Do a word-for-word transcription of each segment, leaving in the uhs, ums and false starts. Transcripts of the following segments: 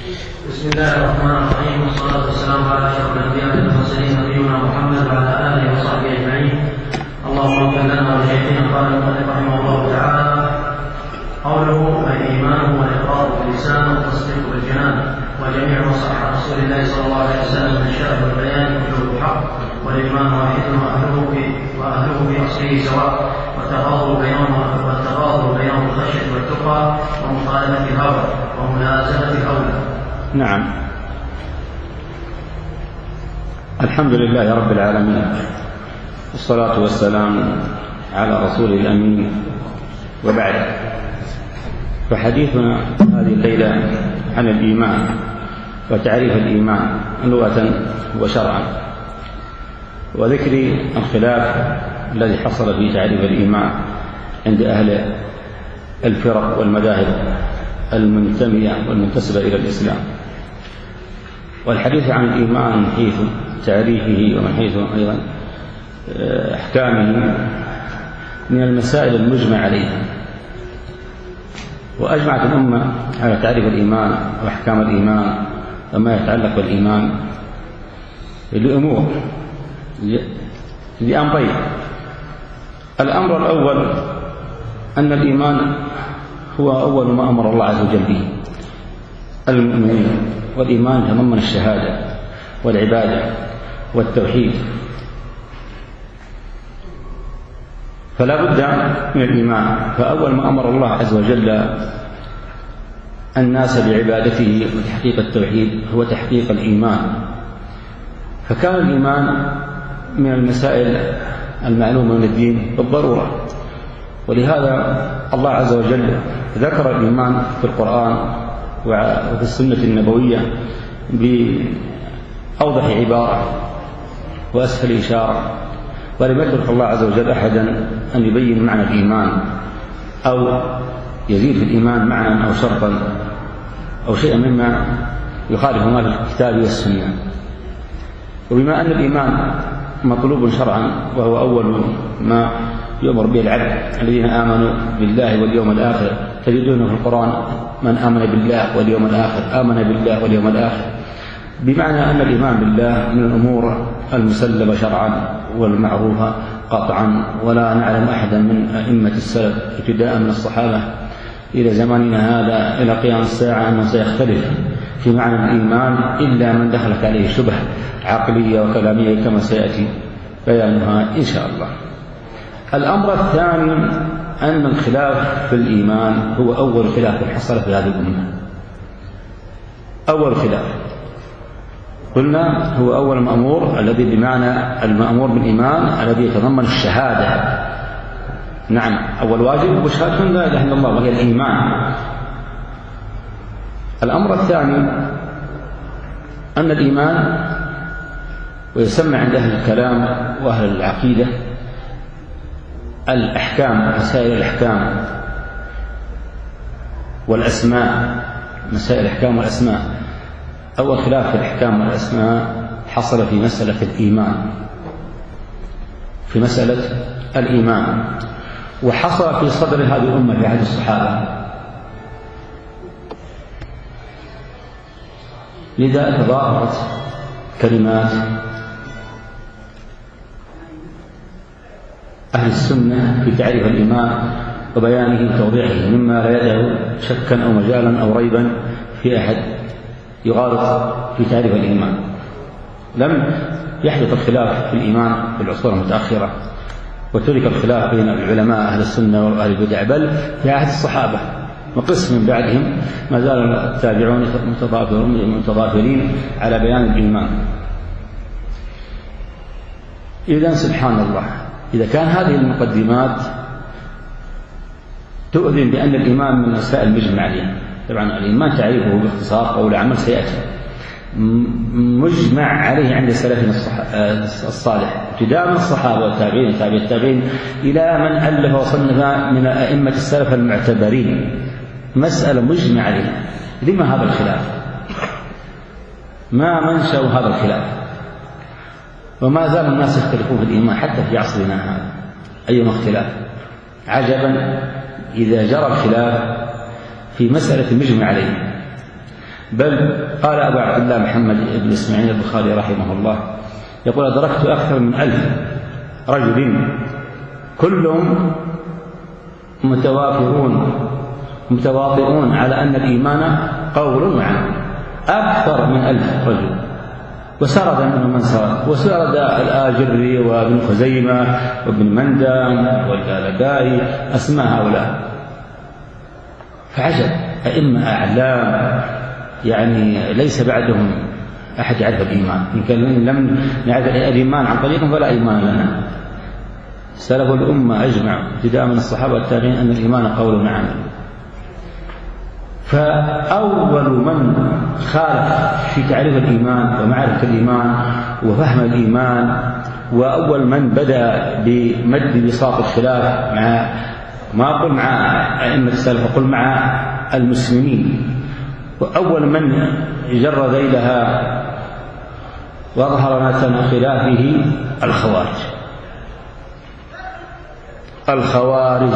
بسم الله الرحمن الرحيم، والصلاة والسلام على أشرف الأنبياء والمرسلين نبينا محمد وعلى آله وصحبه أجمعين. اللهم اغفر لنا ولشيخنا. قال المؤلف رحمه الله تعالى: قوله الإيمان والإقرار باللسان والتصديق بالجنان، وجميع ما صح عن رسول الله صلى الله عليه وسلم من الشرع والبيان وجوه الحق، والإيمان واحد وأهله في وأهله في أصله سواء، والتغاضر بينهما والتغاضر بينهم الخشية والتقى ومخالفة الهوى وملازمة الأولى. نعم. الحمد لله رب العالمين، والصلاة والسلام على رسوله الأمين، وبعد، فحديثنا هذه الليلة عن الإيمان وتعريف الإيمان لغة وشرعا، وذكر الخلاف الذي حصل في تعريف الإيمان عند أهل الفرق والمذاهب المنتمية والمنتسبة إلى الإسلام، والحديث عن الإيمان من حيث تعريفه ومن حيث أيضا أحكامه من المسائل المجمع عليها. وأجمعت الأمة على تعريف الإيمان وأحكام الإيمان وما يتعلق بالإيمان لأمور لأمرين. الأمر الأول أن الإيمان هو أول ما أمر الله عز وجل به المؤمنين، والإيمان يتضمن الشهادة والعبادة والتوحيد، فلا بد من الإيمان. فأول ما أمر الله عز وجل الناس بعبادته وتحقيق التوحيد هو تحقيق الإيمان، فكان الإيمان من المسائل المعلومة من الدين بالضرورة، ولهذا الله عز وجل ذكر الإيمان في القرآن وفي السنة النبوية بأوضح عبارة وأسهل إشارة، ولم يترك الله عز وجل أحدا أن يبين معنى الإيمان أو يزيد في الإيمان معنى أو شرطا أو شيئا مما يخالف ما في الكتاب والسنة. وبما أن الإيمان مطلوب شرعا وهو أول ما يؤمر به العبد، الذين آمنوا بالله واليوم الآخر تجدون في القرآن من آمن بالله واليوم الآخر آمن بالله واليوم الآخر، بمعنى أن الإيمان بالله من الأمور المسلمة شرعا والمعروفة قطعا، ولا نعلم أحدا من أئمة السلف ابتداء من الصحابة إلى زماننا هذا إلى قيام الساعة أنه سيختلف في معنى الإيمان إلا من دخلت عليه شبهة عقلية وكلامية كما سيأتي بيانها إن شاء الله. الأمر الثاني أن الخلاف في الإيمان هو أول خلاف حصل في هذه الأمة. أول خلاف قلنا هو أول مأمور، الذي بمعنى المأمور بالإيمان الذي يتضمن الشهادة. نعم، أول واجب وشهادة لا إله إلا الله وهي الإيمان. الأمر الثاني أن الإيمان، ويسمى عند أهل الكلام وأهل العقيدة الأحكام، مسائل الأحكام والأسماء، مسائل الأحكام والأسماء. أول خلاف في الأحكام والأسماء حصل في مسألة الإيمان، في مسألة الإيمان، وحصل في صدر هذه الأمة في عهد الصحابة. لذا تظاهرت كلمات أهل السنة في تعريف الإيمان وبيانه وتوضيحه، مما لا يدع شكا أو مجالا أو ريبا في أحد يغالط في تعريف الإيمان. لم يحدث الخلاف في الإيمان في العصور المتأخرة، وترك الخلاف بين العلماء أهل السنة وأهل البدع، بل في عهد الصحابة وقسم من بعدهم ما زال التابعون متضافرين على بيان الإيمان. إذن سبحان الله، إذا كان هذه المقدمات تؤذن بأن الإيمان من مسائل المجمع عليها. طبعا الإيمان تعريفه باختصار قول عمل سيأتي مجمع عليه عند سلفنا الصالح ابتداء من الصحابة والتابعين وتابعي التابعين إلى من ألف وصنف من أئمة السلف المعتبرين، مسألة مجمع عليها. لما هذا الخلاف؟ ما منشأ هذا الخلاف؟ وما زال الناس يختلفون في الإيمان حتى في عصرنا هذا. أيما اختلاف! عجبا إذا جرى الخلاف في مسألة مجمع عليه. بل قال أبو عبد الله محمد بن إسماعيل البخاري رحمه الله يقول: أدركت أكثر من ألف رجل كلهم متوافرون متواطئون على أن الإيمان قول وعمل. أكثر من ألف رجل، وسرد منهم من سرد، وسرد الآجري وابن خزيمة وابن مندان والجالدائي أسماء هؤلاء. فعجب، أئمة أعلام يعني ليس بعدهم أحد يعرف الإيمان. إن كان لم نعرف الإيمان عن طريقهم فلا إيمان لنا. سلف الأمة أجمع ابتداء من الصحابة والتابعين أن الإيمان قول وعمل. فأول من خالف في تعريف الإيمان ومعرفة الإيمان وفهم الإيمان، وأول من بدأ بمد بساط الخلاف مع ما أقول مع أئمة السلف، أقول مع المسلمين، وأول من جر ذيلها وظهر نتن خلافه الخوارج. الخوارج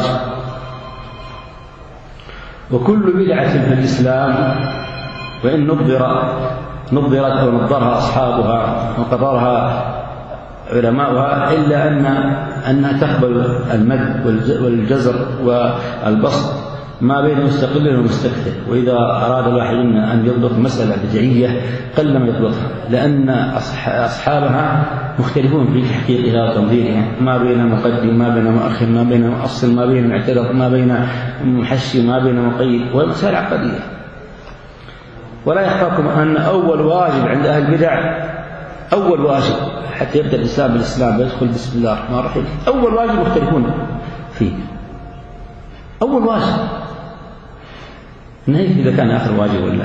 وكل بدعة في الإسلام وإن نظر نظرت أو نظرها أصحابها وقررها علماؤها إلا أن أنها تقبل المد والجزر والبسط ما بين مستقل ومستكثر. وإذا أراد الواحد منا أن يضبط مسألة بدعية قل ما يضبطها، لأن أصحابها مختلفون في تحقيقها وتنظيرها، ما بين مقدم، ما بين مؤخر، ما بين مؤصل، ما بين معترض، ما بين محشي، ما بين مقيد، ومسائل عقدية. ولا يخفاكم أن أول واجب عند أهل البدع، أول واجب حتى يبدأ الإسلام بالإسلام يدخل بسم الله الرحمن الرحيم، أول واجب مختلفون فيه، أول واجب، نهيك إذا كان آخر واجب ولا.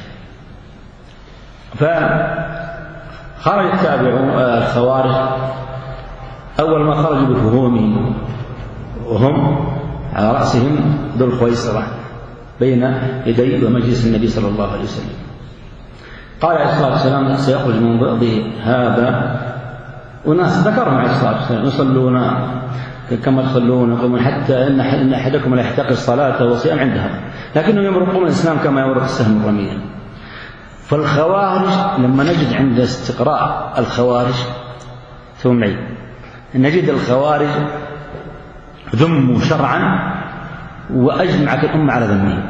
فخرج التابعون الخوارج أول ما خرجوا بفهومهم، وهم على رأسهم ذو الخويصرة بين يدي ومجلس النبي صلى الله عليه وسلم. قال عليه الصلاة والسلام: سيخرج من ضئض هذا وناس، ذكرهم عليه الصلاة والسلام، يصلون كما يصلون يقومون حتى إن أحدكم لا يحتقر صلاته وصيام عندها، لكنهم يمرقون الإسلام كما يمرق السهم الرمية. فالخوارج لما نجد عند استقراء الخوارج ثم معي نجد الخوارج ذموا شرعا وأجمعت الأمة على ذمهم.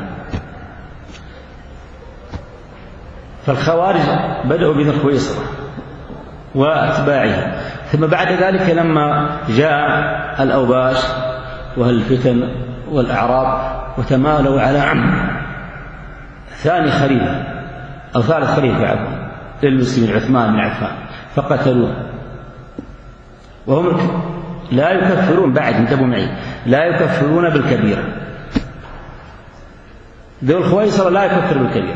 فالخوارج بدأوا بذي الخويصرة وأتباعه، ثم بعد ذلك لما جاء الأوباش والفتن والأعراب وتمالوا على ثاني خليفة أو ثالث خليفة عفوا للمسلمين عثمان بن عفان فقتلوه، وهم لا يكفرون بعد، انتبهوا معي، لا يكفرون بالكبيرة. ذو الخويصرة لا يكفر بالكبيرة.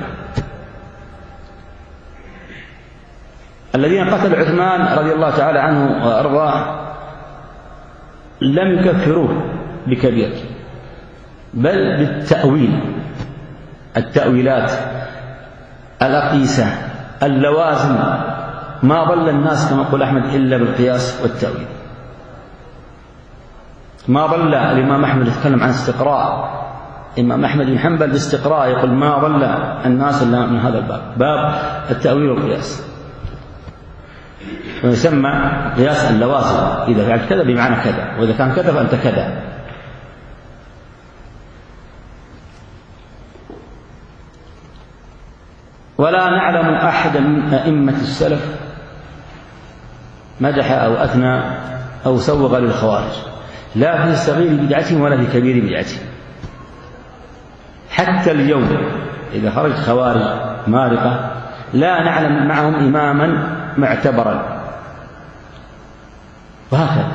الذين قتلوا عثمان رضي الله تعالى عنه وأرضاه لم يكفروه بكبير، بل بالتأويل، التأويلات الأقيسة اللوازم، ما ضل الناس كما يقول أحمد إلا بالقياس والتأويل. ما ضل الإمام أحمد يتكلم عن استقراء، الإمام أحمد بن حنبل باستقراء يقول ما ضل الناس إلا من هذا الباب، باب التأويل والقياس، ويسمى قياس اللوازم، إذا فعلت كذا بمعنى كذا، وإذا كان كذا فأنت كذا. ولا نعلم أحدا من أئمة السلف مدح أو أثنى أو سوغ للخوارج، لا في صغير بدعتهم ولا في كبير بدعتهم. حتى اليوم إذا خرج خوارج مارقة لا نعلم معهم إماما معتبرا، وهكذا.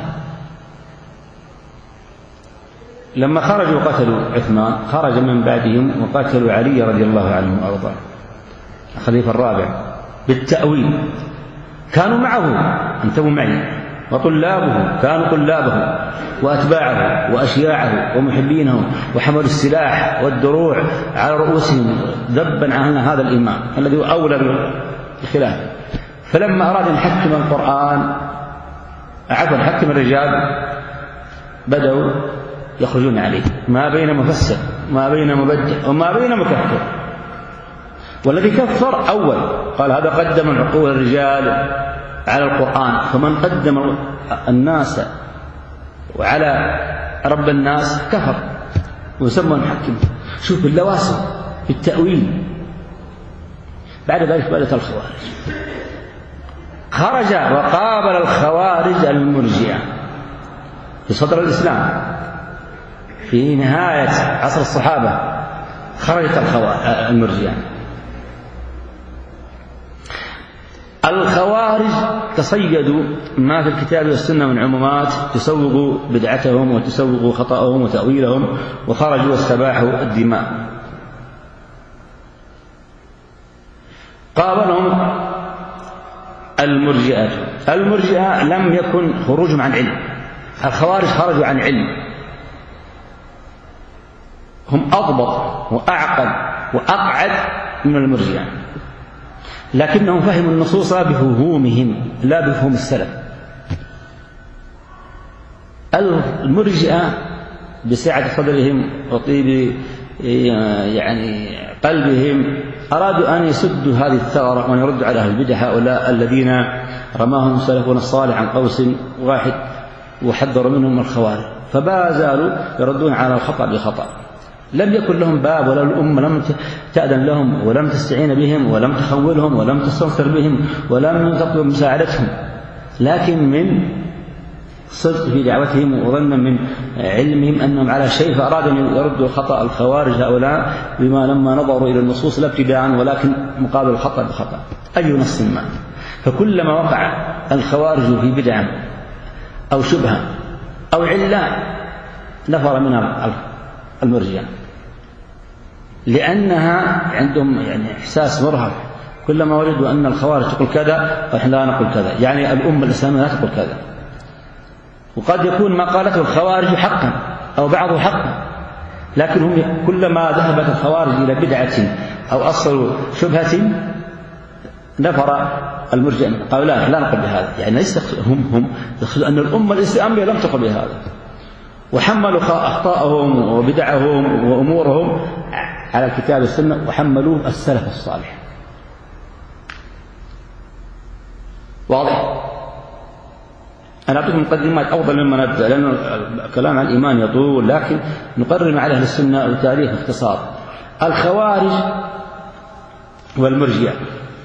لما خرجوا قتلوا عثمان خرج من بعدهم وقتلوا علي رضي الله عنه وأرضاه الخليفة الرابع بالتأويل. كانوا معه، انتبهوا معي، وطلابه كانوا طلابه وأتباعه وأشياعه ومحبينه، وحملوا السلاح والدروع على رؤوسهم ذبا عن هذا الإمام الذي هو أولى بالخلافة. فلما أراد أن يحكم القرآن عفوا حكم الرجال بدأوا يخرجون عليه، ما بين مفسر ما بين مبدع وما بين مكفر. والذي كفر أول قال هذا قدم عقول الرجال على القرآن، فمن قدم الناس وعلى رب الناس كفر ويسمى محكم. شوف اللواسم بالتأويل. بعد ذلك بدأت الخوارج، خرج وقابل الخوارج المرجئة في صدر الإسلام في نهاية عصر الصحابة، خرجت المرجئة. الخوارج تصيدوا ما في الكتاب والسنة من عمومات تسوغوا بدعتهم وتسوغوا خطأهم وتأويلهم، وخرجوا واستباحوا الدماء. قابلهم المرجئة. المرجئة لم يكن خروجهم عن علم، الخوارج خرجوا عن علم، هم أضبط وأعقد وأقعد من المرجئة، لكنهم فهموا النصوص بفهومهم لا بفهوم السلف. المرجئة بسعة صدرهم وطيب يعني قلبهم أرادوا أن يسدوا هذه الثغرة وأن يردوا على أهل البدع، هؤلاء الذين رماهم سلفنا الصالح عن قوس واحد وحذروا منهم الخوارج، فما زالوا يردون على الخطأ بخطأ. لم يكن لهم باب، ولا الأمة لم تأذن لهم ولم تستعين بهم ولم تخولهم ولم تستنصر بهم ولم تطلب مساعدتهم، لكن من صدق في دعوتهم وظنا من علمهم أنهم على شيء، فأرادوا أن يردوا خطأ الخوارج هؤلاء بما لما نظروا إلى النصوص لا ابتداء ولكن مقابل الخطأ بخطأ أي نص ما. فكلما وقع الخوارج في بدعة أو شبهة أو علة نفر منها المرجئة، لأنها عندهم يعني إحساس مرهف. كلما وجدوا أن الخوارج تقول كذا ونحن لا نقول كذا، يعني الأمة الإسلامية لا تقول كذا. وقد يكون ما قالته الخوارج حقا أو بعضه حقا، لكن هم كلما ذهبت الخوارج إلى بدعة أو أصل شبهة نفر المرجئة، قالوا لا لا نقول بهذا، يعني ليس هم هم يقصدون أن الأمة الإسلامية لم تقل بهذا، وحملوا أخطاءهم وبدعهم وأمورهم على الكتاب والسنة وحملوه السلف الصالح. واضح؟ أنا أعطيكم مقدمات أفضل مما نبدأ، لأن الكلام عن الإيمان يطول، لكن نقرر على أهل السنة وتاريخ باختصار. الخوارج والمرجئة،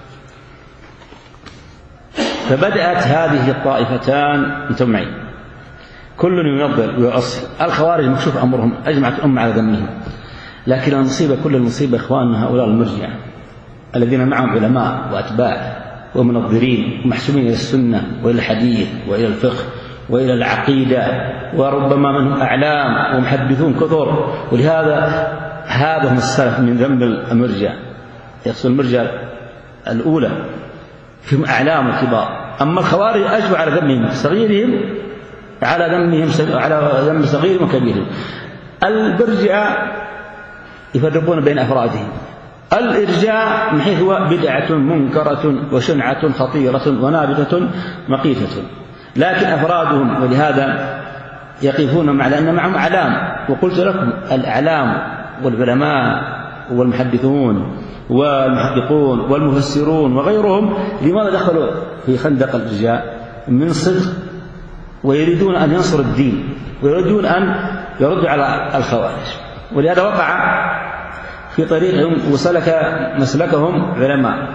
فبدأت هذه الطائفتان انتم معي كل ينظر ويؤصل. الخوارج مكشوف أمرهم، أجمعت الأمة على ذمهم، لكن المصيبة كل المصيبة إخواننا هؤلاء المرجئة الذين معهم علماء وأتباع ومنظرين ومحسوبين إلى السنة وإلى الحديث وإلى الفقه وإلى العقيدة، وربما منهم أعلام ومحدثون كثر. ولهذا هذا هم السلف من ذنب المرجئة، يقصد المرجئة الأولى فيهم أعلام وكبار. أما الخوارج أجوا على ذنبهم صغيرهم على ذنبهم على ذنب صغيرهم وكبيرهم. المرجئة يفرقون بين أفرادهم. الإرجاء من حيث هو بدعة منكرة وشنعة خطيرة ونابتة مقيتة، لكن أفرادهم ولهذا يقفون على أن معهم أعلام. وقلت لكم الأعلام والعلماء والمحدثون والمحققون والمفسرون وغيرهم لماذا دخلوا في خندق الإرجاء؟ من صدق، ويريدون أن ينصروا الدين ويريدون أن يردوا على الخوارج، ولهذا وقع في طريقهم وسلك مسلكهم علماء.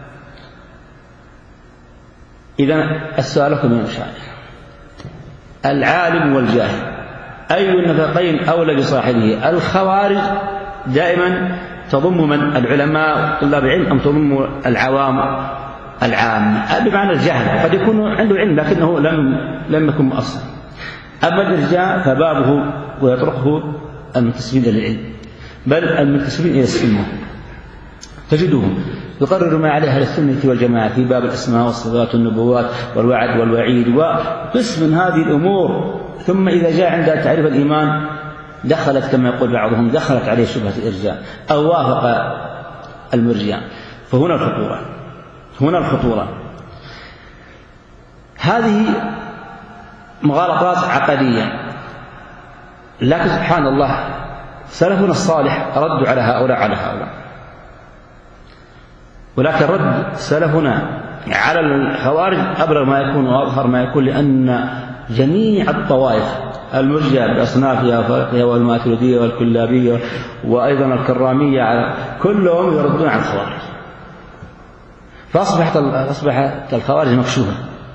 إذن السؤال لكم يا مشايخ، العالم والجاهل أي النفقين أولى بصاحبه؟ الخوارج دائما تضم من العلماء طلاب العلم أم تضم العوام العام بمعنى الجهل؟ قد يكون عنده علم لكنه لم لم يكن مؤصل. أما الإرجاء فبابه ويطرقه المنتسبين إلى العلم، بل المنتسبين إلى السنة تجدهم يقرر ما عليه أهل السنة والجماعة في باب الأسماء والصفات والنبوات والوعد والوعيد وقسم من هذه الأمور. ثم إذا جاء عند تعريف الإيمان دخلت كما يقول بعضهم دخلت عليه شبهة الإرجاء أو وافق المرجئة. فهنا الخطورة، هنا الخطورة. هذه مغالطات عقدية، لكن سبحان الله سلفنا الصالح ردوا على هؤلاء على هؤلاء. ولكن رد سلفنا على الخوارج أبلغ ما يكون وأظهر ما يكون، لأن جميع الطوائف المرجئة بأصنافها والماتريدية والكلابية وأيضا الكرامية كلهم يردون على الخوارج، فأصبحت أصبحت الخوارج مكشوفة،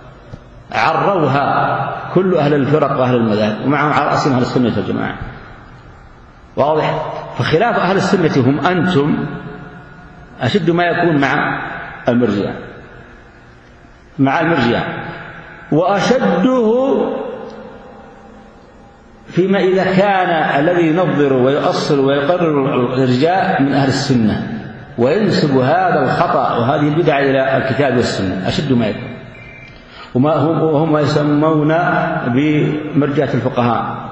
عروها كل أهل الفرق وأهل المذاهب، ومعهم على رأسهم أهل السنة والجماعة. واضح؟ فخلاف أهل السنة هم أنتم أشد ما يكون مع المرجئة مع المرجئة وأشده فيما إذا كان الذي ينظر ويؤصل ويقرر الإرجاء من أهل السنة وينسب هذا الخطأ وهذه البدعة إلى الكتاب والسنة، أشد ما يكون، وما هم وهم يسمون بمرجئة الفقهاء.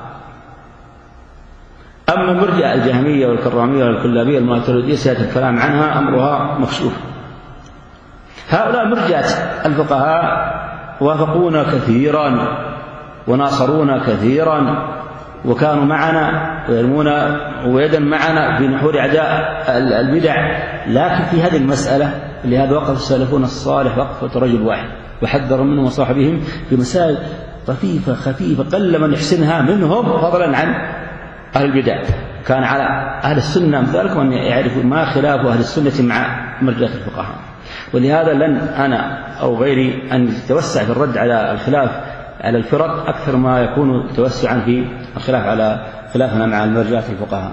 أما المرجئة الجهمية والكرامية والكلابية الماتريدية سيأتي الكلام عنها، أمرها مكشوف. هؤلاء مرجئة الفقهاء وافقونا كثيرا وناصرونا كثيرا وكانوا معنا ويرمون ويدا معنا في نحور أعداء البدع، لكن في هذه المسألة لهذا وقف السلفون الصالح وقفة رجل واحد وحذروا منهم وصاحبهم في مسائل طفيفة خفيفة قل من يحسنها منهم فضلا عن أهل البدع. كان على أهل السنة أمثالكم أن يعرفوا ما خلاف أهل السنة مع مرجئة الفقهاء، ولهذا لن أنا أو غيري أن يتوسع في الرد على الخلاف على الفرق أكثر ما يكون توسعا في الخلاف على خلافنا مع المرجئة الفقهاء.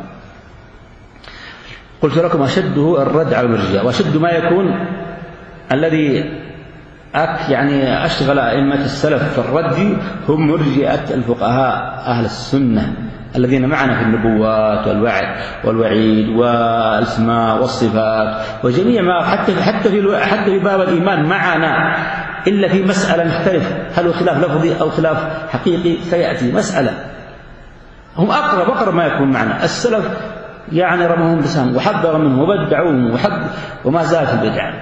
قلت لكم أشده الرد على المرجئة، وأشد ما يكون الذي أك يعني أشغل أئمة السلف في الرد هم مرجئة الفقهاء أهل السنة الذين معنا في النبوات والوعد والوعيد والأسماء والصفات وجميع ما حتى حتى في حتى في باب الإيمان معنا، إلا في مسألة نختلف هل هو خلاف لفظي أو خلاف حقيقي سيأتي مسألة. هم أقرب أقرب ما يكون معنا. السلف يعني رمهم بسهم وحذر منهم وبدعوهم وحد وما زال في البدع.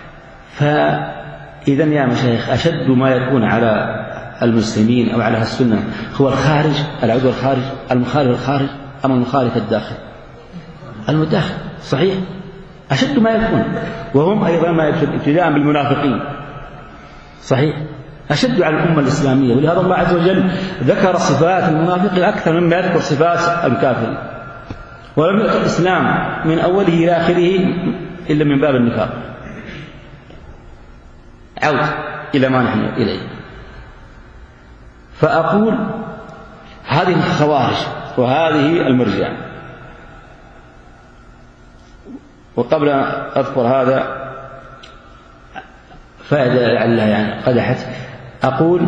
فإذا يا مشايخ أشد ما يكون على المسلمين أو على السنة هو الخارج العدو الخارج المخالف الخارج أم المخالف الداخل المداخل، صحيح أشد ما يكون، وهم أيضا ما يكون ابتداء بالمنافقين، صحيح أشد على الأمة الإسلامية. ولهذا الله عز وجل ذكر صفات المنافق أكثر مما يذكر صفات الكافر، ولم يؤت الإسلام من أوله إلى آخره إلا من باب النفاق. عود إلى ما نحن إليه. فأقول هذه الخوارج وهذه المرجئة. وقبل أن أذكر هذا فائدة لعلها يعني قدحت، أقول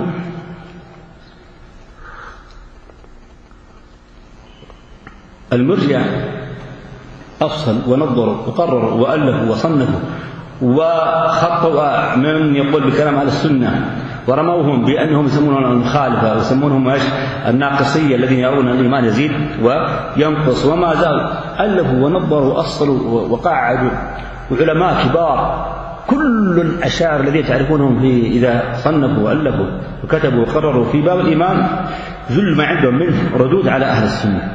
المرجئة أفصل ونظروا وقرروا وألفوا وصنفوا وخطوا من يقول بكلام أهل السنة ورموهم بأنهم يسمونهم المخالفة ويسمونهم ايش الناقصية الذين يرون أن الإيمان يزيد وينقص، وما زالوا ألفوا ونظروا وأصلوا وقعدوا، وعلماء كبار كل الأشاعرة الذين تعرفونهم في إذا صنفوا وألفوا وكتبوا وقرروا في باب الإيمان جل ما عندهم منه ردود على أهل السنة.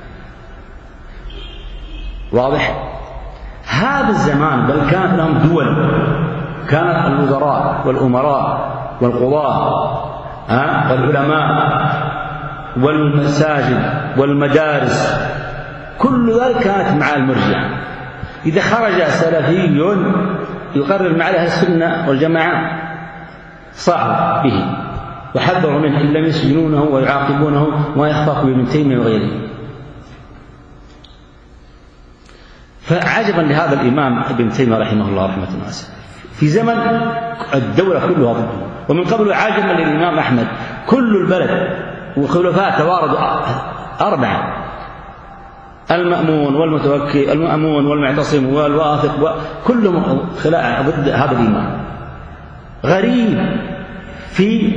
واضح؟ هذا الزمان بل كانت لهم دول، كانت الوزراء والأمراء والقضاة والعلماء والمساجد والمدارس كل ذلك كانت مع المرجئة. إذا خرج سلفي يقرر مع أهل السنة والجماعة صاحوا به وحذروا منه إن لم يسجنونه ويعاقبونه ويخفق بابن تيمية وغيره. فعجبا لهذا الإمام ابن تيمية رحمه الله رحمة واسعة في زمن الدولة كلها ضده، ومن قبل عجبا للإمام أحمد كل البلد وخلفاء توارد أربعة: المأمون والمتوكل المأمون والمعتصم والواثق وكلهم خلاء ضد هذا الإمام. غريب في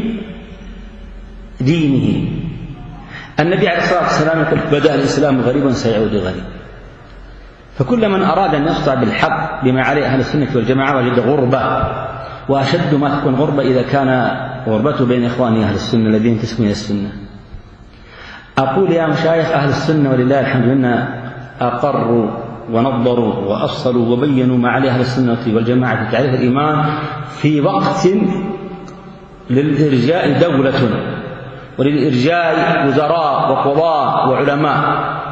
دينه. النبي عليه الصلاة والسلام يقول: بدأ الإسلام غريبا سيعود غريب. فكل من أراد أن يقطع بالحق بما عليه أهل السنة والجماعة وجد غربة، وأشد ما تكون غربة إذا كان غربته بين إخوانه أهل السنة الذين ينتسبون إلى السنة. أقول يا مشايخ أهل السنة ولله الحمد إن أقروا ونظروا وأصلوا وبينوا ما عليه أهل السنة والجماعة في تعريف الإيمان في وقت للإرجاء دولة وللإرجاء وزراء وقضاء وعلماء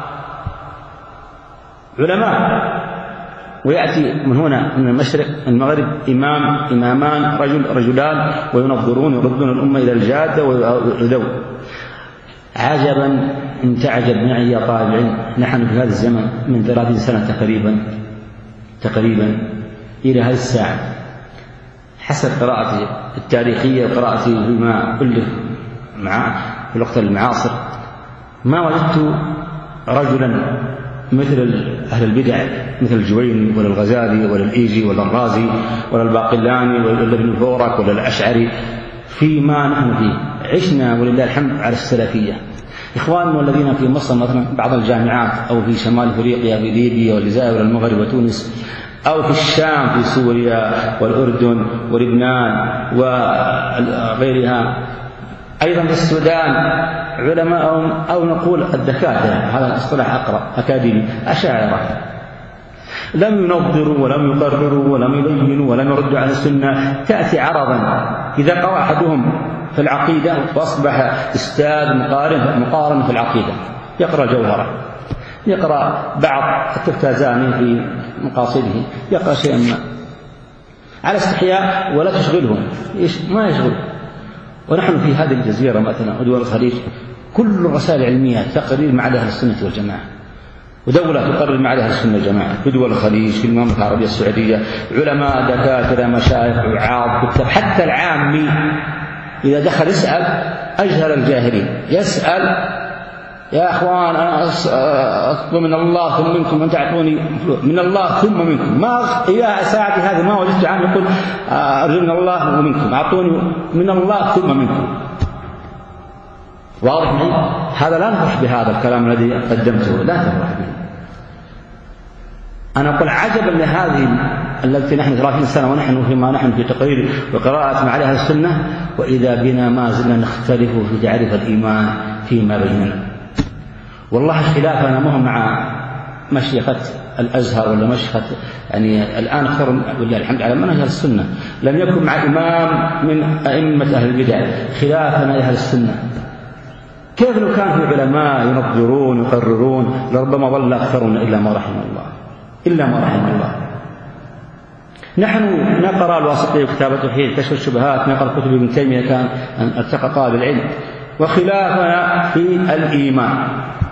علماء ويأتي من هنا من المشرق المغرب إمام إمامان رجل رجلان وينظرون ويردون الأمة إلى الجادة ويدو. عجبا إن تعجب معي يا طالب العلم، نحن في هذا الزمن من ثلاثين سنة تقريبا تقريبا إلى هذه الساعة حسب قراءتي التاريخية وقراءتي بما ألف مع في الوقت المعاصر ما وجدت رجلا مثل أهل البدع مثل الجويني ولا الغزالي ولا الإيجي ولا الرازي ولا الباقلاني ولا ابن فورك ولا الأشعري فيما نحن فيه. عشنا ولله الحمد على السلفية. إخواننا الذين في مصر مثلا بعض الجامعات أو في شمال أفريقيا في ليبيا والجزائر والمغرب وتونس أو في الشام في سوريا والأردن ولبنان وغيرها، أيضا في السودان علماءهم أو نقول الدكاترة، هذا الاصطلاح أقرأ أكاديمي، أشاعرة لم ينظروا ولم يقرروا ولم يبينوا ولم يردوا على السنة. تأتي عرضا إذا قرأ أحدهم في العقيدة وأصبح أستاذ مقارن مقارن في العقيدة، يقرأ الجوهرة، يقرأ بعض التفتازاني في مقاصده، يقرأ شيئا ما على استحياء ولا تشغلهم، ما يشغل. ونحن في هذه الجزيرة مثلا ودول الخليج كل الرسائل العلمية تقرير مع أهل السنة والجماعة، ودولة تقرر مع أهل السنة والجماعة في دول الخليج في المملكة العربية السعودية، علماء دكاترة مشايخ وعاظ كتاب، حتى العامي إذا دخل يسأل أجهل الجاهلين، يسأل يا أخوان أنا أطلب من الله ثم منكم أن تعطوني من الله ثم منكم، ما إلى ساعتي هذه ما وجدت عام يقول أرجو من الله ومنكم، أعطوني من الله ثم منكم. واضح معي؟ هذا لا نفرح بهذا الكلام الذي قدمته، لا تفرح به. أنا أقول عجبا لهذه التي نحن ثلاثين سنة ونحن فيما نحن في تقرير وقراءة مع أهل السنة، وإذا بنا ما زلنا نختلف في تعريف الإيمان فيما بيننا. والله خلافنا مهم مع مشيخة الأزهر ولا مشيخة يعني الآن اختاروا والله الحمد على منهج السنة، لم يكن مع إمام من أئمة أهل البدع خلافنا أهل السنة. كيف لو كان في علماء ينظرون يقررون لربما ظل أكثرنا إلا ما رحم الله إلا ما رحم الله. نحن نقرأ الواسطية وكتاب التوحيد كشف الشبهات، نقرأ كتب ابن تيمية كان ارتقى طالب العلم. وخلافنا في الإيمان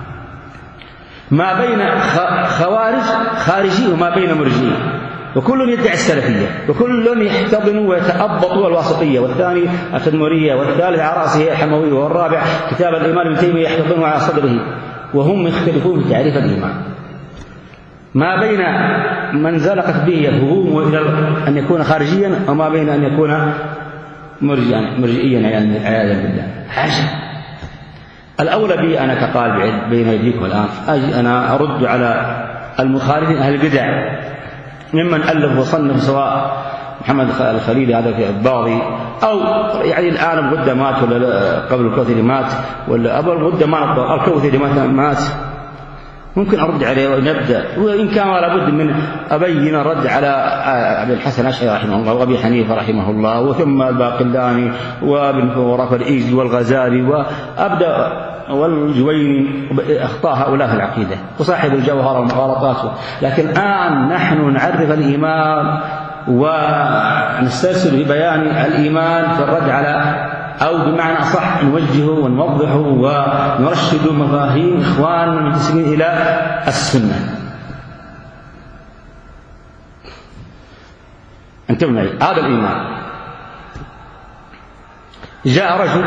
ما بين خوارج خارجي وما بين مرجئي، وكل يدعي السلفية وكل يحتضن ويتأبط الواسطية، والثاني التدمرية، والثالث على رأسه الحموي، والرابع كتاب الإيمان ابن تيمية يحتضنه على صدره، وهم يختلفون في تعريف الإيمان. ما بين من زلقت به الهجوم إلى أن يكون خارجيا وما بين أن يكون مرجئيا مرجئيا عياذا بالله. حاشا. الأولى بي أنا كطالب علم بين يديكم الآن أجي أنا أرد على المخالفين أهل البدع ممن ألف وصنف، سواء محمد الخليلي هذا في الضاغي أو يعني الآن المقدمات ولا قبل الكوثري مات ولا أبو المقدمات الكوثري مات، ممكن أرد عليه ونبدأ. وإن كان لابد من أبين رد على أبي الحسن الأشعري رحمه الله وأبي حنيفة رحمه الله وثم الباقلاني وابن فورك والإيجي والغزالي وأبدأ والجويني أخطاء هؤلاء في العقيدة وصاحب الجوهر ومغالطاته. لكن الآن نحن نعرف الإيمان ونسترسل في بيان الإيمان في الرد على أو بمعنى أصح نوجهه ونوضحه ونرشد مفاهيم إخواننا المنتسبين إلى السنة. انتبهوا معي، هذا الإيمان. جاء رجل،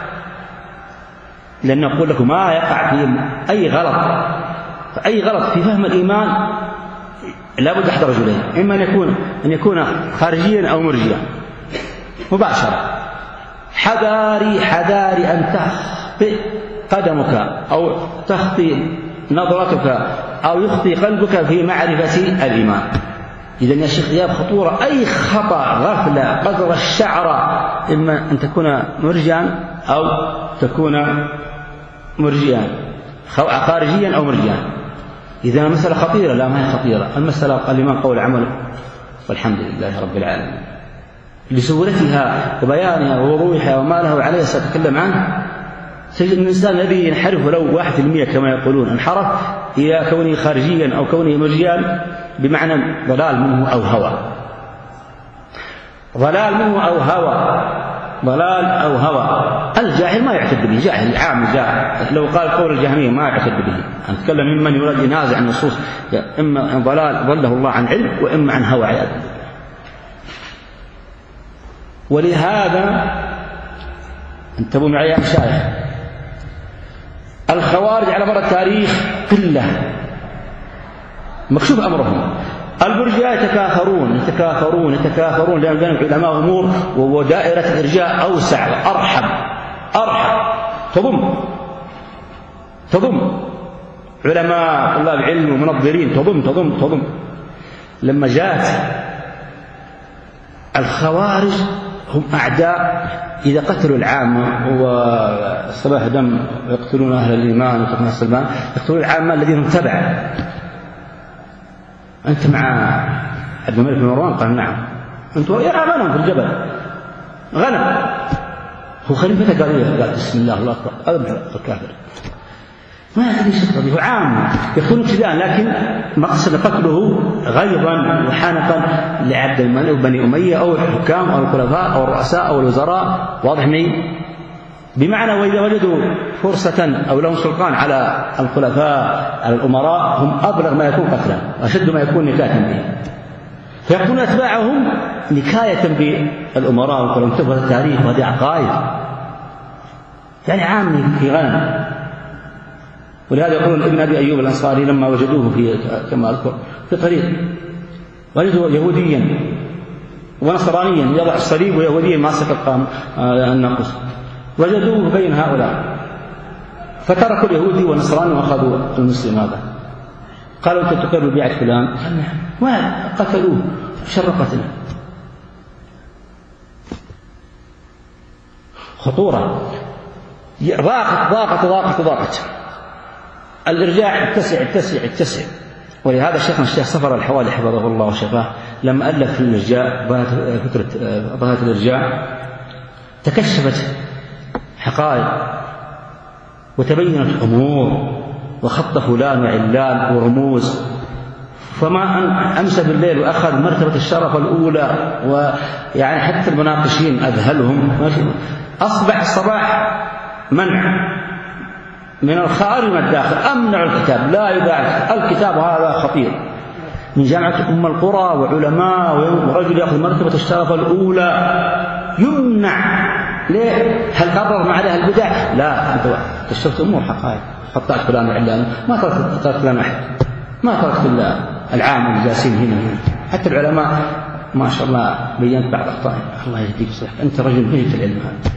لأن أقول لكم ما يقع في أي غلط فأي غلط في فهم الإيمان لابد أحد رجلين، إما أن يكون أن يكون خارجيا أو مرجئا مباشرة. حذاري حذاري أن تخطئ قدمك أو تخطئ نظرتك أو يخطئ قلبك في معرفة الإيمان. إذن يا شيخ يا خطورة أي خطأ غفلة قدر الشعر، إما أن تكون مرجئا أو تكون مرجئا خارجيا أو مرجئا. إذا المسألة خطيرة؟ لا، ما هي خطيرة. المسألة الإيمان قول عمل، والحمد لله رب العالمين. لسهولتها وبيانها ووضوحها وما له وعليه سأتكلم عنه. تجد الإنسان الذي ينحرف ولو واحد في المئة كما يقولون، انحرف إلى كونه خارجيا أو كونه مرجيا بمعنى ضلال منه أو هوى، ضلال منه أو هوى، ضلال أو هوى. الجاهل ما يعتد به، جاهل عام جاهل. لو قال قول الجهمية ما يعتد به. نتكلم ممن يريد ينازع النصوص، إما ضلال ضله الله عن علم، وإما عن هوى عياذ بالله. ولهذا انتبهوا معي يا مشايخ، الخوارج على مر التاريخ قلة مكشوف أمرهم. المرجئة يتكاثرون يتكاثرون يتكاثرون لأن بين العلماء أمور، ودائرة الإرجاء أوسع وأرحب أرحب، تضم تضم علماء طلاب علم ومنظرين، تضم تضم تضم. لما جاءت الخوارج هم أعداء، إذا قتلوا العامة وصباح دم يقتلون أهل الإيمان وتقنع السلمان، يقتلون العامة الذين هم تبع. أنت مع عبد الملك بن مروان؟ قال نعم. أنت يرعى غنم في الجبل، غنم. هو خليفته قال إيه؟ قال بسم الله الله أكبر، أذبح الكافر. ما يدري شو هو عام يكون ابتداء، لكن مقصد قتله غيظا وحنقا لعبد الملك وبني أمية أو الحكام أو الخلفاء أو الرؤساء أو الوزراء. واضح معي؟ بمعنى وإذا وجدوا فرصة أو لهم سلطان على الخلفاء على الأمراء، هم أبلغ ما يكون قتلا وأشد ما يكون نكاية به، فيكون أتباعهم نكاية بالأمراء والخلفاء. هذا التاريخ وهذه عقائد، يعني عام في غنم. ولهذا يقول ابن أبي أيوب الأنصاري لما وجدوه في كما أذكر في طريق، وجدوا يهوديا ونصرانيا يضع الصليب ويهوديا ماسك القام الناقوس، وجدوه بين هؤلاء فتركوا اليهودي والنصراني وأخذوا المسلم هذا. قالوا أنت تقر ببيعة فلان؟ قال نعم. وقتلوه شر قتله. خطورة. ضاقت ضاقت ضاقت ضاقت الإرجاع اتسع اتسع اتسع. ولهذا شيخنا الشيخ صفر الحوالي حفظه الله وشفاه لما ألف في الإرجاع فكرة ظاهرة الإرجاع، تكشفت حقائق وتبينت أمور وخط فلان وعلان ورموز. فما أن أمسى بالليل وأخذ مرتبة الشرف الأولى، ويعني حتى المناقشين أذهلهم. أصبح الصباح منع من الخارج من الداخل، أمنع الكتاب، لا يباع الكتاب. هذا خطير. من جامعة أم القرى وعلماء ورجل يأخذ مرتبة الشرف الأولى يمنع. ليه؟ هل قرر مع أهل البدع؟ لا، أنت كشفت أمور حقائق، قطعت فلان وعلان، ما تركت ترك فلان أحد، ما تركت إلا العام الجالسين هنا هنا. حتى العلماء ما شاء الله بينت بعض أخطائهم. الله يهديك صحيح، أنت رجل بهجة العلم هذا.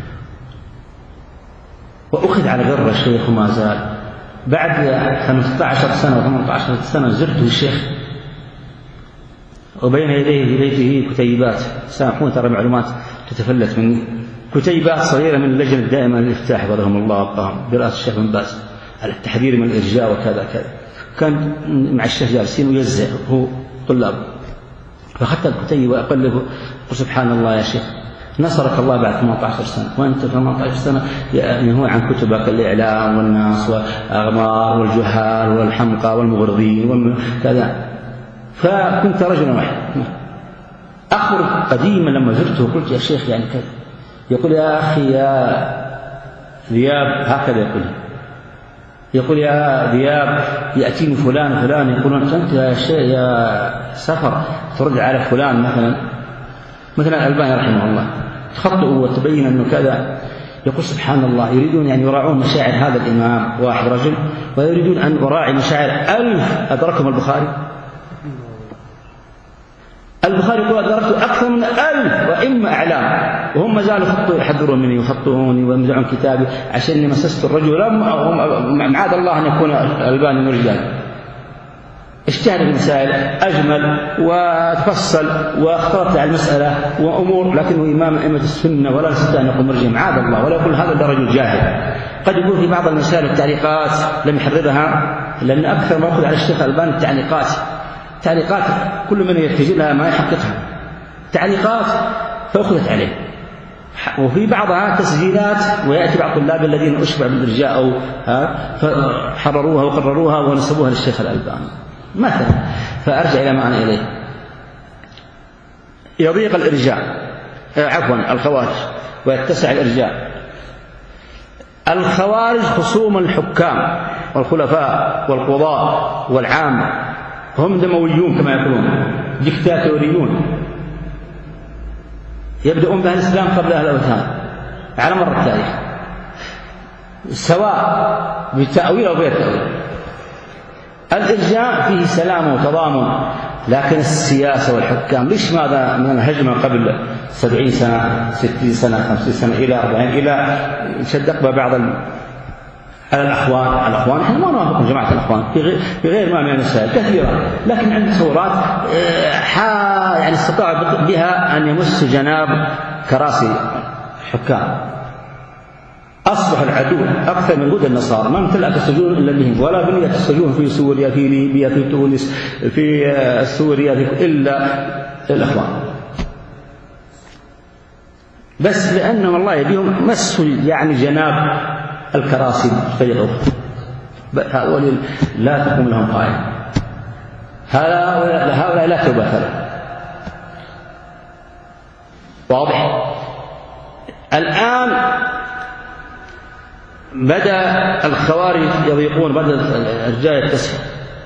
وأخذ على قرب الشيخ وما زال. بعد خمسة عشر سنة وثمانية عشر سنة زرته الشيخ وبين يديه في بيته كتيبات، سامحون ترى معلومات تتفلت مني، كتيبات صغيرة من اللجنة الدائمة للإفتاء حفظهم الله وابقاهم برئاسة الشيخ بن باز على التحذير من الإرجاء وكذا كذا. كان مع الشيخ جالسين ويوزع هو طلاب، فأخذت الكتيب وأقلبه وسبحان الله يا شيخ نصرك الله بعد ثمانية عشر سنة، وأنت ثمانية عشر سنة يعني هو عن كتبك الإعلام والناس والأغمار والجهال والحمقى والمغرضين وكذا. فكنت رجلا واحد أخبر قديما لما زرته قلت يا شيخ يعني كذا. يقول يا أخي يا ذياب، هكذا يقول يقول يا ذياب يأتيني فلان وفلان يقولون أنت يا شيخ يا سفر ترد على فلان مثلا مثلا الألباني رحمه الله تخطئوا وتبين أنه كذا. يقول سبحان الله يريدون أن يراعون مشاعر هذا الإمام واحد رجل، ويريدون أن أراعي مشاعر ألف. أدركهم البخاري البخاري يقول أدركت أكثر من ألف وإما أعلام، وهم ما زالوا يخطوا يحذرون مني ويخطئوني ويمزعون كتابي عشان إني مسست الرجل. معاذ الله أن يكون الألباني مرجان. اجتهد في المسائل أجمل وتفصل واختلط على المسألة وأمور، لكنه إمام أئمة السنة ولا يستطيع أن يقول مرجع. معاذ الله، ولا يقول هذا رجل جاهل. قد يكون في بعض المسائل التعليقات لم يحررها، لأن أكثر ما يأخذ على الشيخ الألباني التعليقات تعليقات كل من يتجه لها ما يحققها، تعليقات فأخذت عليه. وفي بعضها تسجيلات، ويأتي بعض الطلاب الذين أشبع بالإرجاء أو حرروها وقرروها ونسبوها للشيخ الألباني مثلا. فأرجع إلى ما أنا إليه. يضيق الإرجاء عفوا الخوارج ويتسع الإرجاء. الخوارج خصوم الحكام والخلفاء والقضاة والعامة، هم دمويون كما يقولون، ديكتاتوريون، يبدأون بأهل الإسلام قبل أهل الأوثان على مر التاريخ، سواء بالتأويل أو غير تأويل. الإرجاء فيه سلام وتضامن، لكن السياسة والحكام ليش ماذا من الهجمة قبل سبعين سنة ستين سنة خمسين سنة إلى أربعين إلى شدق بعض على الأخوان الأخوان إحنا ما نوافق جماعة الأخوان في غير ما من المسائل كثيرة، لكن عند تصورات يعني استطاع بها أن يمس جناب كراسي الحكام. أصبح العدو أكثر من وجود النصارى، ما امتلأت السجون إلا بهم، ولا بنيت السجون في سوريا في ليبيا في تونس في سوريا في إلا الأخوان، بس لأنهم الله يديهم مسوا يعني جناب الكراسي فيضوا. هؤلاء لا تقوم لهم قائمة، هؤلاء لا توبة لهم. واضح؟ الآن بدأ الخوارج يضيقون، بدأ الرجال يتسع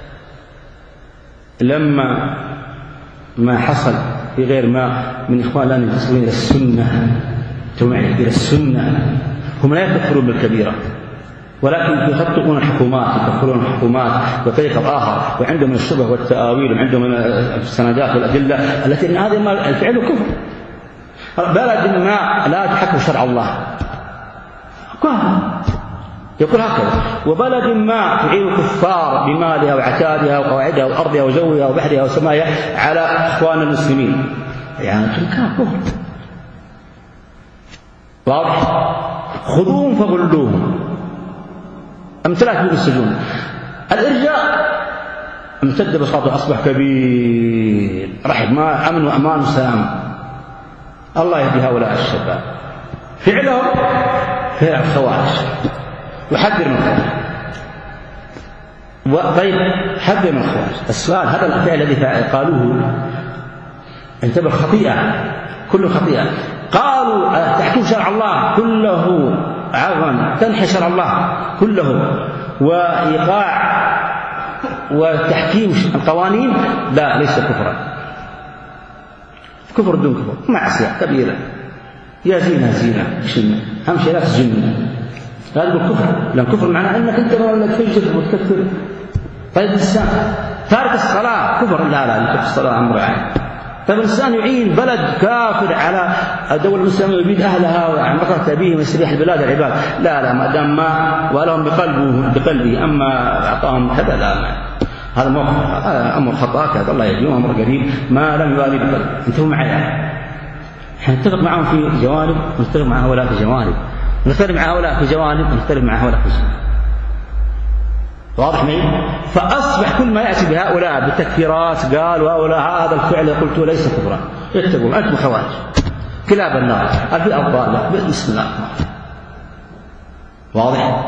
لما ما حصل في غير ما من إخوان الآن ينتسبون إلى السنة، إلى السنة. هم لا يكفرون بالكبيرة، ولكن يخطئون الحكومات، يكفرون الحكومات بطريقة آخر، وعندهم الشبه والتآويل، وعندهم السندات والأدلة التي أن هذا الفعل كفر. بلد ما لا تحكم شرع الله يقول هكذا، وبلد ما تعين كفار بمالها وعتادها وقواعدها وأرضها وجوها وبحرها وسمائها على إخوان المسلمين، يعني تلك كفر. واضح؟ خذوهم فغلوهم، امتلأت به السجون. الإرجاء امتد بساطه، أصبح كبير رحب، ما أمن وأمان وسلام. الله يهدي هؤلاء الشباب، فعلهم فعل الخوارج، وحذر من الخوارج. طيب حذر من الخوارج. السؤال، هذا الفعل الذي قالوه انتبه، خطيئة، كل خطيئة. قالوا تحكيم شرع الله كله عفوا، تنحي شرع الله كله وإيقاع وتحكيم القوانين، لا ليس كفرا، كفر دون كفر، معصية كبيرة، يا زينة زينة شنة، أهم شيء لا تسجننا، هذا الكفر، لأن الكفر معناه أنك أنت ولا تفجر وتكفر. طيب الإنسان تارك الصلاة كفر، لا لا تارك الصلاة أمر عام. طيب الإنسان يعين بلد كافر على الدولة المسلمة ويبيد أهلها وعمرك به من سريح البلاد العباد، لا لا ما دام ما ولهم بقلبه بقلبه، أما أعطاهم كذا لا ما. هذا أمر خطأ، كذا الله يجيهم أمر قريب ما لم يوالي بقلب. انتبهوا معي، احنا نتفق معهم في جوانب ونتفق مع هؤلاء في جوانب، نختلف مع هؤلاء في جوانب ونختلف مع هؤلاء في جوانب. واضح معي؟ فأصبح كل ما يأتي بهؤلاء بالتكفيرات قال وهؤلاء هذا الفعل قلت ليس كفرا، اتقوا أنتم خوارج كلاب النار الفئة الضالة، بسم الله. واضح؟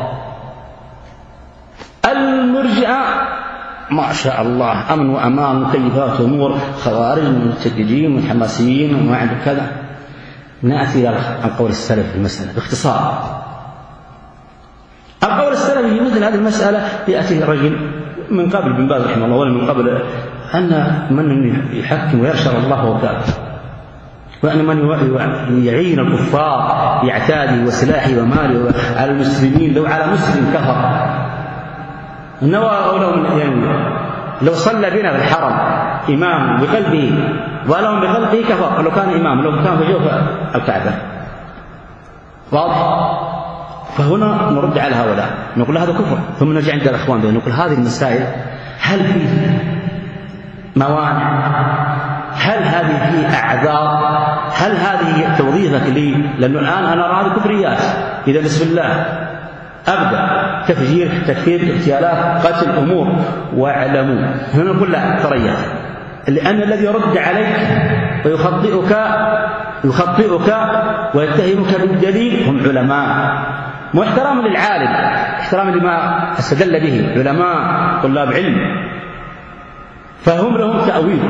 المرجئة ما شاء الله أمن وأمان وكيفات ونور، خوارج ومتشددين وحماسيين وما عندك كذا. نأتي إلى القول السلفي في المسألة باختصار. القول السلفي في مثل هذه المسألة يأتي رجل من قبل بن باز رحمه الله، ولا من قبل أن من يحكم ويرشد الله هو كافر، وأن من يعين الكفار يعتادي وسلاحه وماله على المسلمين، لو على مسلم كفر النوى أو لو من يعني لو صلى بنا في الحرم إمام بقلبه ولو بقلبه كفر، ولو كان إمام لو كان في جوف الكعبة. واضح؟ فهنا نرد على هؤلاء نقول هذا كفر، ثم نرجع عند الأخوان بين نقول هذه المسائل هل فيه موانع؟ هل هذه فيه أعذار؟ هل هذه توظيفك لي؟ لأنه الآن أنا أرى هذه كفريات، إذا بسم الله أبدأ تفجير، تكفير، اغتيالات، قتل، أمور. واعلموا، هنا نقول لا تريث، لأن الذي يرد عليك ويخطئك يخطئك ويتهمك بالدليل هم علماء. مو احترام للعالم، احترام لما استدل به علماء طلاب علم، فهم لهم تأويل،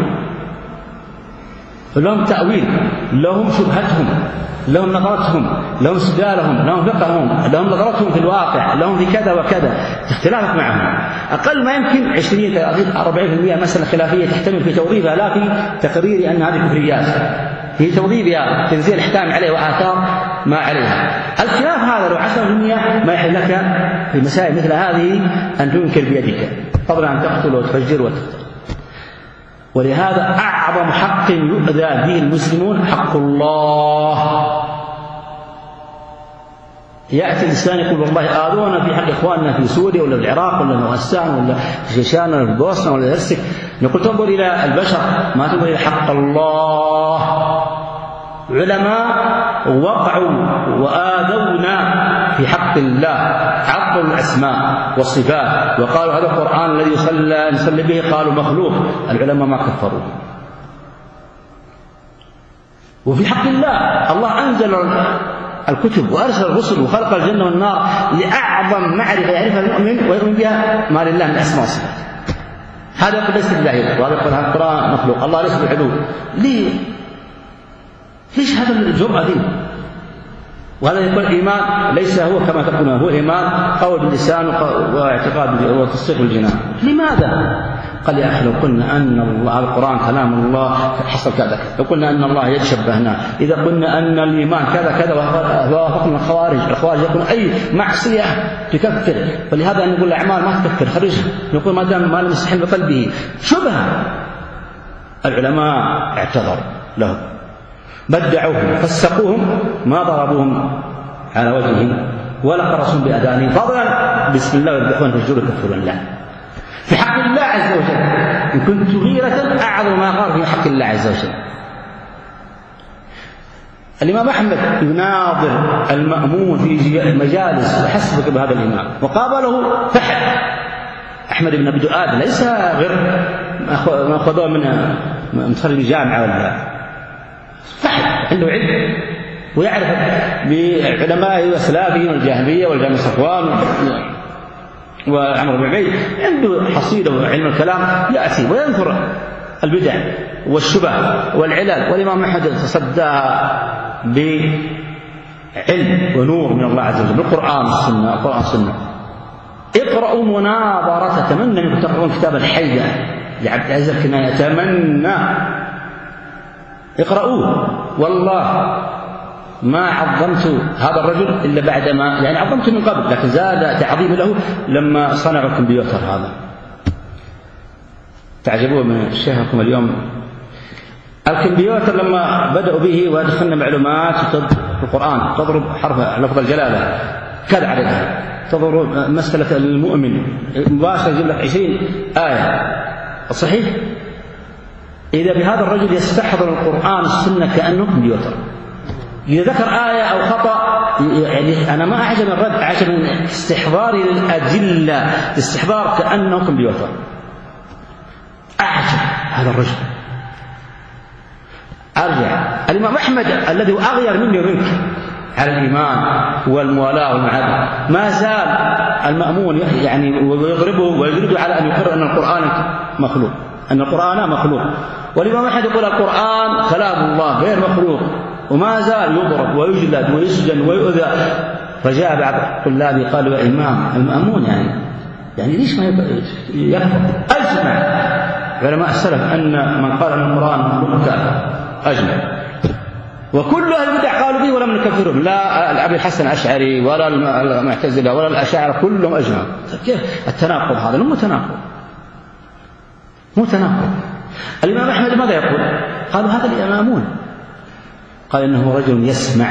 لهم تأويل، لهم شبهتهم، لهم نظرتهم، لهم استدلالهم، لهم فقههم، لهم نظرتهم في الواقع، لهم في كذا وكذا، اختلافك معهم. أقل ما يمكن عشرين ثلاثين أربعين بالمئة مسألة خلافية تحتمل في توظيفها، لا في تقرير أن هذه كفريات، في توظيفها تنزيل الأحكام عليه وآثار ما عليها. الخلاف هذا لو عشرة بالمئة ما يحل لك في مسائل مثل هذه أن تنكر بيدك، طبعا أن تقتل وتفجر وتقتل. ولهذا أعظم حق يؤذى به المسلمون حق الله. يأتي الإنسان يقول والله آذونا في حق إخواننا في سوريا ولا في العراق ولا في أفغانستان ولا في شيشان ولا في بوسنة ولا في هرسك، نقول تنظر إلى البشر ما تنظر إلى حق الله. علماء وقعوا وآذونا في حق الله، عطلوا الأسماء والصفات وقالوا هذا القرآن الذي يصلى نصلي به قالوا مخلوق، العلماء ما كفروا. وفي حق الله، الله أنزل الكتب وأرسل الرسل وخلق الجنة والنار لأعظم معرفة يعرفها المؤمن ويؤمن بها ما لله من أسماء وصفات. هذا يقول ليس لله، وهذا يقول هذا القرآن مخلوق، الله ليس بالعلو. ليه؟ ليش هذا الجرأة دي؟ وهذا يقول الإيمان ليس هو كما تقولون، هو الإيمان قول باللسان واعتقاد وتصديق بالجنان. لماذا؟ قال يا أخي لو قلنا أن الله القرآن كلام الله حصل كذا، لو قلنا أن الله يتشبهنا، إذا قلنا أن الإيمان كذا كذا ووافقنا الخوارج، الخوارج يقول أي معصية تكفر، فلهذا نقول الأعمال ما تكفر خرجها، نقول ما دام ما لم يستحل بقلبه شبهة. العلماء اعتذروا لهم، بدعوهم، فسقوهم، ما ضربوهم على وجههم ولا قرصوهم بأذانهم، فضلا بسم الله يذبحون فجور كفر الله في حق الله عز وجل. إن كنت غيرة أعظم ما قال في حق الله عز وجل. الإمام أحمد يناظر المأمون في المجالس وحسبك بهذا الإمام، وقابله فحل أحمد بن أبي دؤاد، ليس غير ما أخذوه من متخرج جامعة ولا فحل، عنده علم ويعرف بعلمائه وأسلافه والجاهلية والجامع صفوان وعمر بن عبيد، عنده حصيلة وعلم الكلام، يأتي وينثر البدع والشبه والعلل. والإمام أحمد تصداها بعلم ونور من الله عز وجل بالقرآن والسنة. القرآن والسنة اقرأوا مناظرة، أتمنى أن تقرؤون كتاب الحيدة لعبد العزيز الكناني، أتمنى اقرأوه. والله ما عظمت هذا الرجل إلا بعدما يعني عظمته من قبل، لكن زاد تعظيم له لما صنعوا الكمبيوتر هذا. تعجبوا من شيخكم اليوم الكمبيوتر لما بدأوا به ودخلنا معلومات في القرآن، تضرب حرف لفظ الجلالة كذا عليها، تضرب مسألة المؤمن مباشرة يجيب لك عشرين آية صحيح. إذا بهذا الرجل يستحضر القرآن السنة كأنه كمبيوتر، إذا ذكر آية أو خطأ يعني أنا ما أعجب الرد، أعجب من استحضار الأدلة، استحضار كأنه كمبيوتر. أعجب هذا الرجل. أرجع الإمام أحمد الذي هو أغير مني ومنك على الإيمان والموالاة والمعادة، ما زال المأمون يعني ويضربه ويجرده على أن يقر أن القرآن مخلوق، أن القرآن مخلوق. والإمام أحمد يقول القرآن كلام الله غير مخلوق، وما زال يضرب ويجلد ويسجن ويؤذى. فجاء بعض طلابي قالوا يا إمام المأمون يعني يعني ليش ما يكفر؟ أجمع علماء السلف أن من قال أن القرآن مخلوق كافر، أجمع. وكل أهل البدع قالوا به ولم نكفرهم، لا أبي الحسن الأشعري ولا المعتزلة ولا الأشاعرة، كلهم أجمعوا. كيف التناقض هذا؟ مو تناقض، مو تناقض. الإمام أحمد ماذا يقول؟ قالوا هذا الإمامون، قال إنه رجل يسمع.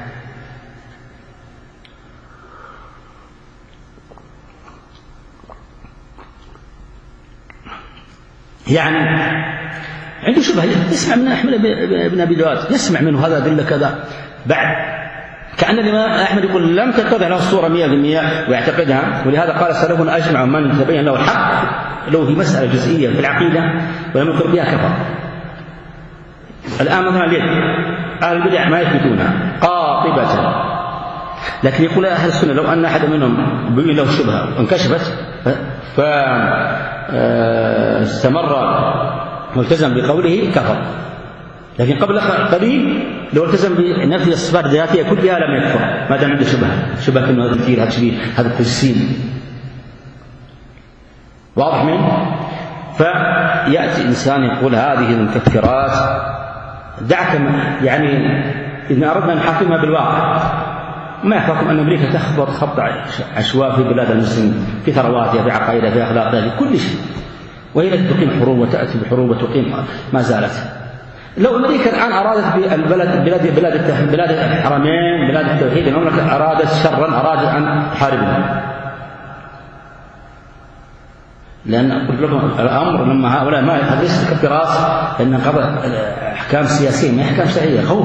يعني عنده شبهة، يسمع من أحمد بن أبي دؤاد، يسمع منه هذا أدلة كذا. بعد كأن الإمام أحمد يقول لم تتضح له الصورة مئة بالمئة ويعتقدها، ولهذا قال سلفنا أجمع من تبين له الحق لو في مسألة جزئية في العقيدة ولم يقر بها كفر. الآن مثلا اليد أهل البدع ما يثبتونها قاطبة، لكن يقول أهل السنة لو أن أحد منهم بين له شبهة وانكشفت فاستمر والتزم بقوله كفر، لكن قبل قليل لو التزم بنفي الصفات الذاتية كلها لم يكفر ما دام عنده شبهة شبهة أنه تمثيل هذا تشبيه هذا التجسيم. واضح منه؟ فيأتي إنسان يقول هذه المكفرات دعك يعني إذا أردنا أن نحاكمها بالواقع ما يفهم أن أمريكا تخبط خبط عشواء في بلاد المسلمين في ثرواتها في عقائدها في أخلاقها في كل شيء، وهي التي تقيم حروب وتأتي بحروب وتقيم ما زالت. لو أمريكا الآن أرادت بالبلد بلاد بلاد بلاد الحرمين بلاد التوحيد المملكة أرادت شرا أرادت أن تحاربها، لأن أقول لكم الأمر لما هؤلاء ما ليس كفراس لأن قضى أحكام سياسية ما أحكام شرعية خوف.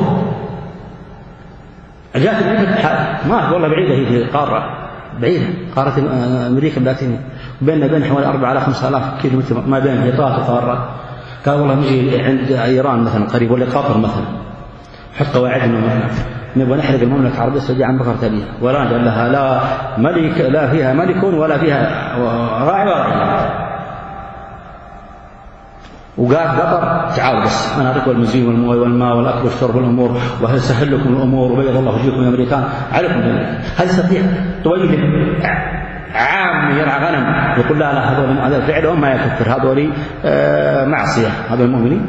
جاءت أمريكا ما والله بعيدة هي في قارة بعيدة قارة أمريكا اللاتينية بيننا بين حوالي أربعة آلاف خمسة آلاف كيلو متر ما بين إيطاليا وقارة. قال والله نجي عند إيران مثلا قريب ولا قطر مثلا حط قواعد إنه نبغى نحرق المملكة العربية السعودية عن بكرة تبيها ولا قال لها لا ملك لا فيها ملك ولا فيها راعي ولا راعي. وقال قطر تعالوا بس أنا أعطيكم المزيد والماء والماء والأكل والشرب والأمور وهسهل لكم الأمور وبيض الله وجهكم يا أمريكان عليكم بالله. هل يستطيع توجد عام يرعى غنم يقول لا لا هذول هذا فعلهم ما يكفر هذول آه معصية هذول المؤمنين؟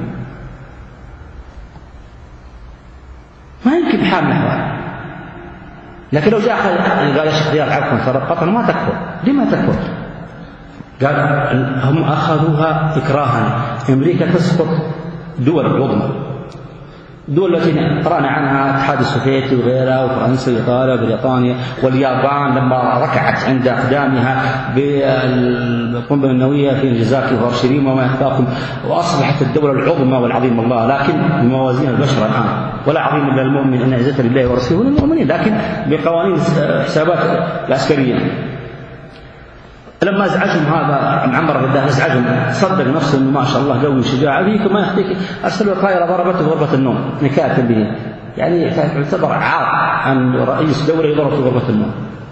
ما يمكن حال نحوها. لكن لو جاء قال يا شيخ رياض عفوا ترى قطر ما تكفر. لما تكفر؟ قال هم أخذوها إكراها. أمريكا تسقط دول العظمى دول التي قرأنا عنها الاتحاد السوفيتي وغيرها وفرنسا وإيطاليا وبريطانيا واليابان لما ركعت عند أقدامها بالقنبلة النووية في نجازاكي وهيروشيما وما يخفاكم وأصبحت الدولة العظمى والعظيم الله، لكن بموازين البشر الآن ولا عظيم إلا المؤمن أن عزة لله ورسوله للمؤمنين، لكن بقوانين حسابات العسكرية. لما ازعجهم هذا معمر بالله ازعجهم صدق نفسه انه ما شاء الله قوي شجاع فيك وما يخطيك ارسلوا طائره ضربته في غرفه النوم نكايه به يعني يعتبر عار ان رئيس دوله يضرب في غرفه النوم.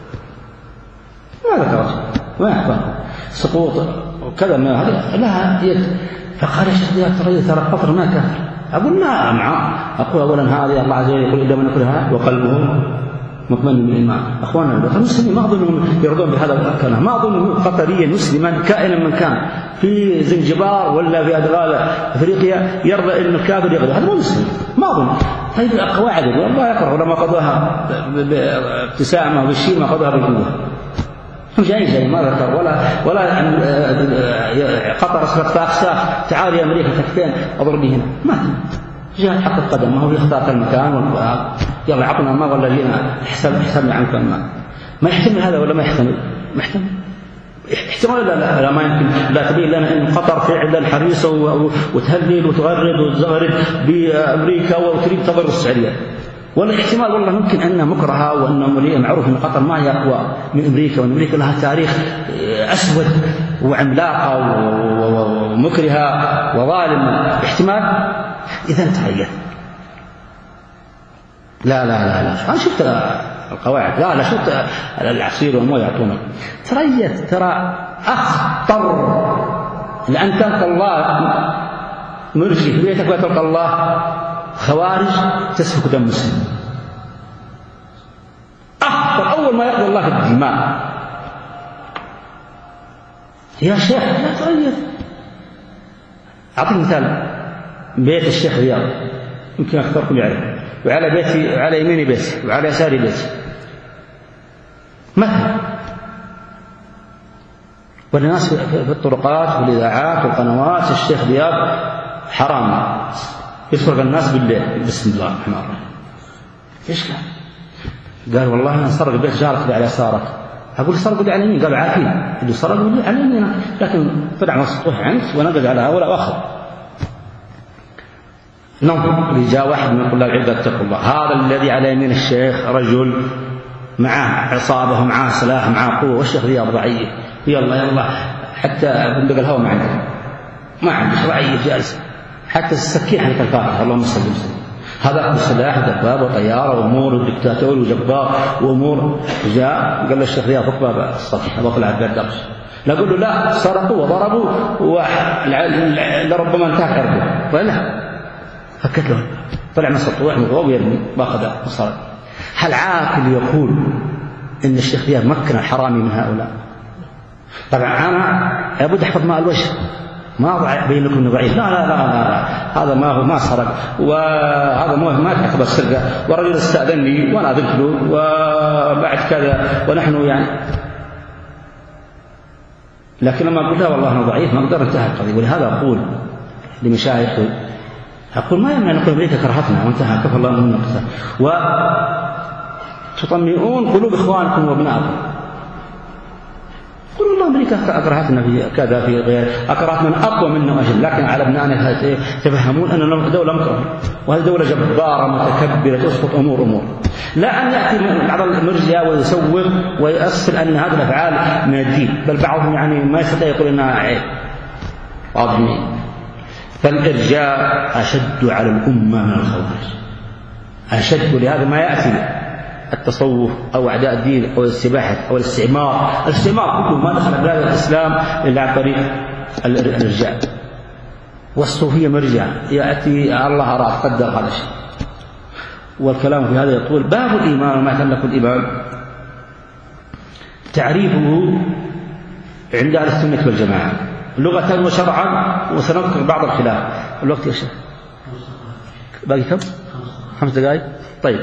ماذا ترى؟ ما يحفظ سقوط وكذا ما هذا لها يد. فقال يا شيخ ترى ترى قطر ما كافر. اقول نعم نعم اقول اولا هذه الله عز وجل يقول اذا من يقولها وقلبه مطمئن بالإيمان. أخواننا المسلمين ما أظنهم يرضون بهذا الكلام، ما أظن قطريا مسلما كائنا من كان في زنجبار ولا في أدغال أفريقيا يرضى أن الكافر يغلب، هذا مو مسلم ما أظن. طيب القواعد والله يقرأ لما قضاها بابتسامة وبالشيء ما قضاها بالقوة جاي جاي ما ذكر ولا ولا قطر أسبق فأخساف تعال يا أمريكا تكفين أضرب هنا ما جاء حق القدم ما هو يختار المكان يلا عطنا ما ولا لينا حسب حسبنا عنك الماء. ما يحتمل هذا ولا ما يحتمل؟ ما يحتمل احتمال لا, لا, لا ما يمكن لا تبين لنا ان قطر فعلا حريصه وتهلل وتغرد وتزغرد بامريكا وتريد تضر السعوديه، ولا احتمال والله ممكن انها مكرهه وان معروف ان قطر ما هي اقوى من امريكا وان امريكا لها تاريخ اسود وعملاقه ومكرهه وظالمه احتمال. اذا تخيل لا لا لا لا أنا شفت القواعد لا لا شفت العصير والمويه يعطونك تريت ترى أخطر لأن تلقى الله مرجي في بيتك وتلقى الله خوارج تسفك دم مسلم. أخطر أول ما يقضي الله في الدماء يا شيخ لا تريت. أعطيك مثال بيت الشيخ رياض يمكن أكثركم يعرف وعلى بيتي على يميني بيتي وعلى يساري بيتي مثلا والناس في الطرقات والإذاعات والقنوات الشيخ رياض حرام يسرق الناس بالليل بسم الله الرحمن الرحيم. ايش قال؟ قال والله انا سرق بيت جارك اللي على يسارك. اقول سرقوا لي على يمين قالوا عارفين اللي سرقوا لي على يمين لكن طلع مسطوح عنك ونقد على هؤلاء واخر. ننظر اللي جاء واحد من طلاب العلم اتقوا الله، هذا الذي على يمين الشيخ رجل معاه عصابة ومعاه سلاح معاه قوة، والشيخ رياض ضعيف، يلا يلا حتى بندق الهواء ما عنده ما عنده شرعية جالس، حتى السكين حتى الفاتحة اللهم صل وسلم، هذا سلاح ودبابة وطيارة وأمور ودكتاتور وجبار وأمور. جاء قال له الشيخ رياض اطلع السطح بطلع الدردقش، لا قل له لا سرقوا وضربوا ولربما انتهك عرضه، ولا فكت له طلع من السطوح مضروب ويرمي باخذ مصاري. هل عاقل يقول ان الشيخ رياض مكن الحرامي من هؤلاء؟ طبعا انا لابد احفظ ماء الوجه، ما أضع بين لكم ضعيف، لا لا لا لا هذا ما هو ما سرق، وهذا ما ما تعتبر السرقة، والرجل استأذنني وأنا أذنت له وبعد كذا ونحن يعني، لكن لما قلت له والله أنا ضعيف ما أقدر انتهى القضية. ولهذا أقول لمشايخي أقول ما يمنع أن نقول أمريكا كرهتنا وانتهى كفى الله من نقصها، وتطمئون قلوب إخوانكم وابنائكم. قل والله أمريكا أكرهتنا في كذا في غير، أكرهتنا أقوى منا وأجل، لكن على أبنائنا تفهمون أننا دولة مكرهة، وهذه دولة جبارة متكبرة تسقط أمور أمور. لا أن يأتي بعض المرجئة ويسوق ويؤصل أن هذه الأفعال من الدين، بل بعضهم يعني ما يستطيع يقول إنها عيب. عظيم. فالإرجاء أشد على الأمة من الخوارج، أشد. ولهذا ما يأتي التصوف أو أعداء الدين أو السباحة أو الاستعمار، الاستعمار كله ما دخل بلاد الإسلام إلا عن طريق الإرجاء، والصوفية مرجع يأتي الله أراد قدر هذا الشيء. والكلام في هذا يطول. باب الإيمان وما يتعلق بالإيمان تعريفه عند أهل السنة والجماعة لغة وشرعا، وسنذكر بعض الخلاف. الوقت يا شيخ باقي كم؟ خمس دقائق. طيب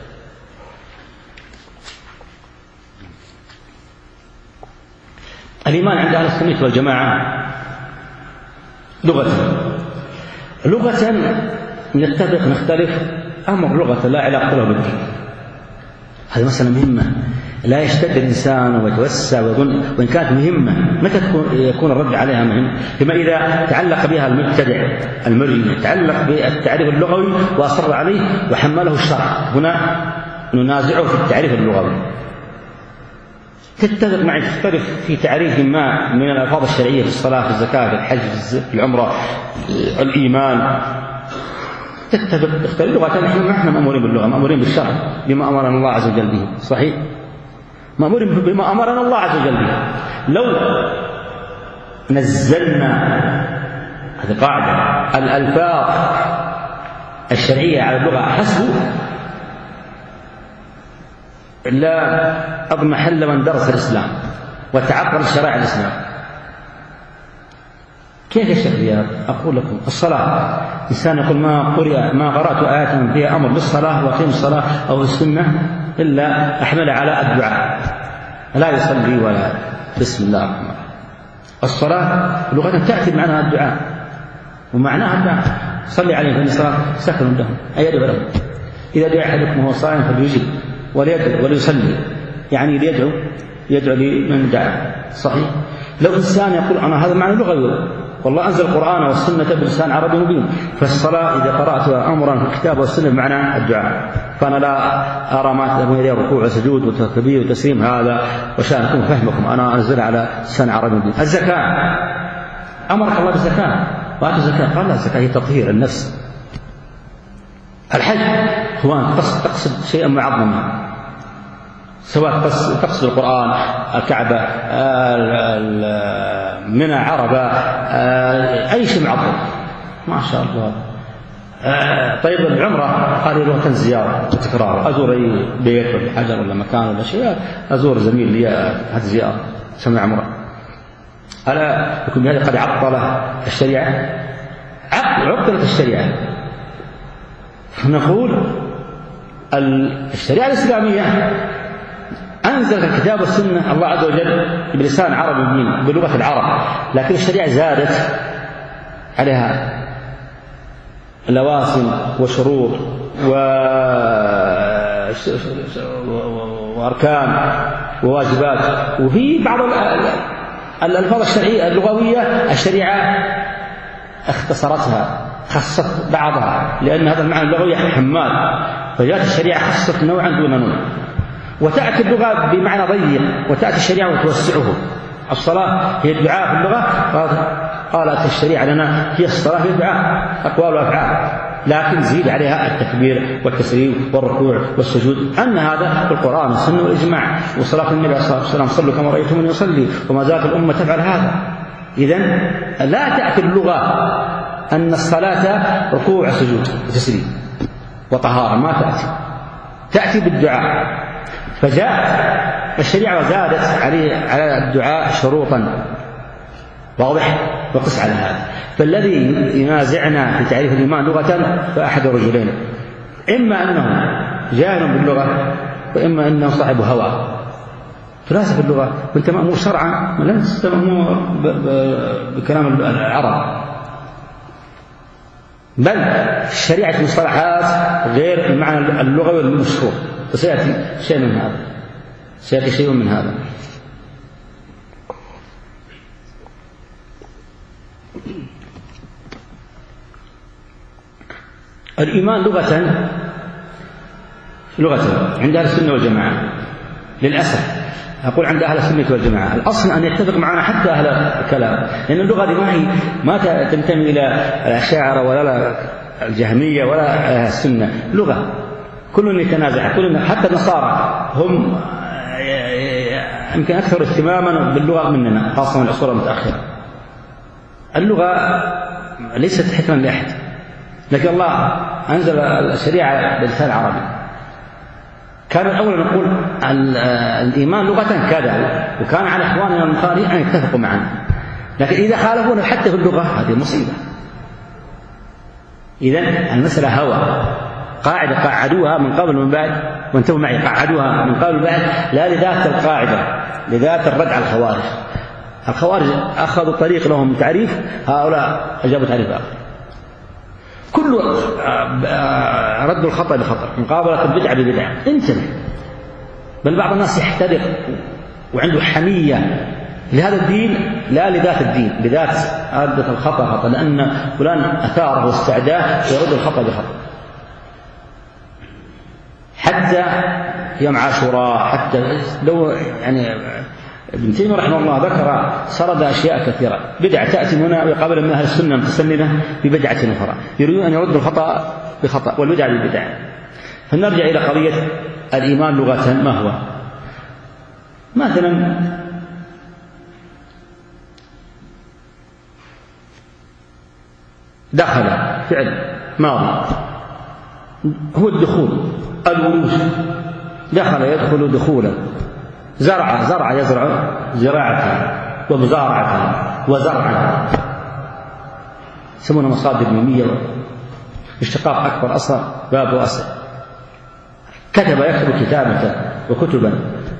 الإيمان عند أهل السنة والجماعة لغة لغة نتفق نختلف، أمر لغة لا علاقة له بالدين، هذه مسألة مهمة لا يشتد الإنسان ويتوسع ويظن، وإن كانت مهمة متى يكون الرد عليها مهم؟ فيما إذا تعلق بها المبتدع المرجئ تعلق بالتعريف اللغوي وأصر عليه وحمله الشرع، هنا ننازعه في التعريف اللغوي. تتفق معي تختلف في تعريف ما من الألفاظ الشرعية في الصلاة في الزكاة في الحج في العمرة الإيمان، تتفق تختلف لغة. نحن نحن مأمورين باللغة، مأمورين بالشرع بما أمرنا الله عز وجل به، صحيح؟ مأمورين بما أمرنا الله عز وجل به. لو نزلنا هذه قاعدة الألفاظ الشرعية على اللغة حسب لا أضمحل من درس الإسلام وتعقل شرائع الإسلام. كيف يا شيخ رياض؟ أقول لكم الصلاة، إنسان يقول ما قرأ ما قرأت آية فيها أمر بالصلاة وأقيم الصلاة أو السنة إلا أحمل على الدعاء، لا يصلي ولا بسم الله الرحمن الرحيم. الصلاة لغة تأتي معناها الدعاء ومعناها الدعاء، صلي عليه فإن الصلاة سكن لهم أي يدعو لهم، إذا دعا أحدكم وهو صائم فليجب وليدعو وليصلي، يعني ليدعو يدعو لمن دعا، صحيح؟ لو إنسان يقول أنا هذا معنى لغوي، والله أنزل القرآن والسنة بلسان عربي مبين، فالصلاة إذا قرأتها أمرا في الكتاب والسنة بمعنى الدعاء، فأنا لا أرى ما تذهبون إليه ركوع وسجود وتكبير وتسليم، هذا وشأنكم فهمكم، أنا أنزلها على لسان عربي مبين. الزكاة أمرك الله بالزكاة وآتوا الزكاة، قال لا الزكاة هي تطهير النفس. الحج هو أن تقصد شيئا معظما، سواء تقصد القرآن الكعبة منى عربة أي شيء معظم ما شاء الله. طيب العمرة هذه لغة زيارة وتكرار، أزور أي بيت ولا حجر ولا مكان ولا شيء، أزور زميل لي هذه زيارة سمع عمرة. ألا يكون هذا قد عطل الشريعة؟ عطلت الشريعة. نقول الشريعة الإسلامية أنزل الكتاب والسنة الله عز وجل بلسان عربي مبين بلغة العرب، لكن الشريعة زادت عليها لوازم وشروط وأركان وواجبات، وفي بعض الألفاظ الشرعية اللغوية الشريعة اختصرتها خصت بعضها لأن هذا المعنى اللغوي حمال، فجاءت الشريعة خصت نوعا دون نوع. وتأتي اللغة بمعنى ضيق وتأتي الشريعة وتوسعه. الصلاة هي الدعاء في اللغة، قالت الشريعة لنا هي الصلاة هي الدعاء أقوال وأفعال، لكن زيد عليها التكبير والتسليم والركوع والسجود، أن هذا في القرآن والسنة والإجماع. وصلاة النبي عليه الصلاة والسلام صلوا كما رأيتموني يصلي، وما زالت الأمة تفعل هذا. إذن لا تأتي اللغة أن الصلاة ركوع سجود وتسليم وطهارة، ما تأتي، تأتي بالدعاء. فجاءت الشريعة وزادت على الدعاء شروطا، واضح؟ وقس على هذا. فالذي ينازعنا في تعريف الإيمان لغة فأحد رجلين، إما أنه جاهل باللغة، وإما أنه صاحب هوى. فلاسف اللغة وأنت مأمور شرعا، لست مأمور بكلام العرب، بل شريعة المصطلحات غير المعنى اللغوي المشهور. وسيأتي شيء من هذا، سيأتي شيء من هذا. الإيمان لغة لغة عند أهل السنة والجماعة، للأسف أقول عند أهل السنة والجماعة الأصل أن يتفق معنا حتى أهل الكلام، لأن اللغة دي ما هي ما تنتمي إلى الأشاعرة ولا الجهمية ولا السنة. لغة كل يتنازع، كل حتى النصارى هم يمكن أكثر اهتماما باللغة مننا، خاصة من العصور المتأخرة. اللغة ليست حكما لأحد، لكن الله أنزل الشريعة باللسان العربي. كان الأول نقول الإيمان لغة كذا، وكان على إخواننا المخالفين أن يتفقوا معنا، لكن إذا خالفونا حتى في اللغة هذه مصيبة. إذن المسألة هوى، قاعدة قاعدوها من قبل ومن بعد، وانتبهوا معي، قاعدوها من قبل ومن بعد لا لذات القاعدة، لذات الرد على الخوارج. الخوارج أخذوا طريق لهم تعريف، هؤلاء أجابوا تعريف آخر. كل رد الخطأ بخطأ، مقابلة البدعة ببدعة. انتبه، بل بعض الناس يحترق وعنده حمية لهذا الدين لا لذات الدين، لذات ردة الخطأ خطأ، لأن فلان أثاره واستعداه يرد الخطأ بخطأ. حتى يوم عاشوراء، حتى لو يعني ابن تيمية رحمه الله ذكر سرد أشياء كثيرة، بدعة تأتي هنا ويقابل من أهل السنة متسننة ببدعة أخرى، يريدون أن يردوا الخطأ بخطأ والبدعة ببدعة. فنرجع إلى قضية الإيمان لغة ما هو. مثلا دخل فعل ماضي هو الدخول، الولوج، دخل يدخل دخولا، زرع زرع يزرع زراعة ومزارعة وزرعا، يسمونها مصادر ميمية، اشتقاق أكبر أصغر باب وأصل. كتب يكتب كتابة وكتبا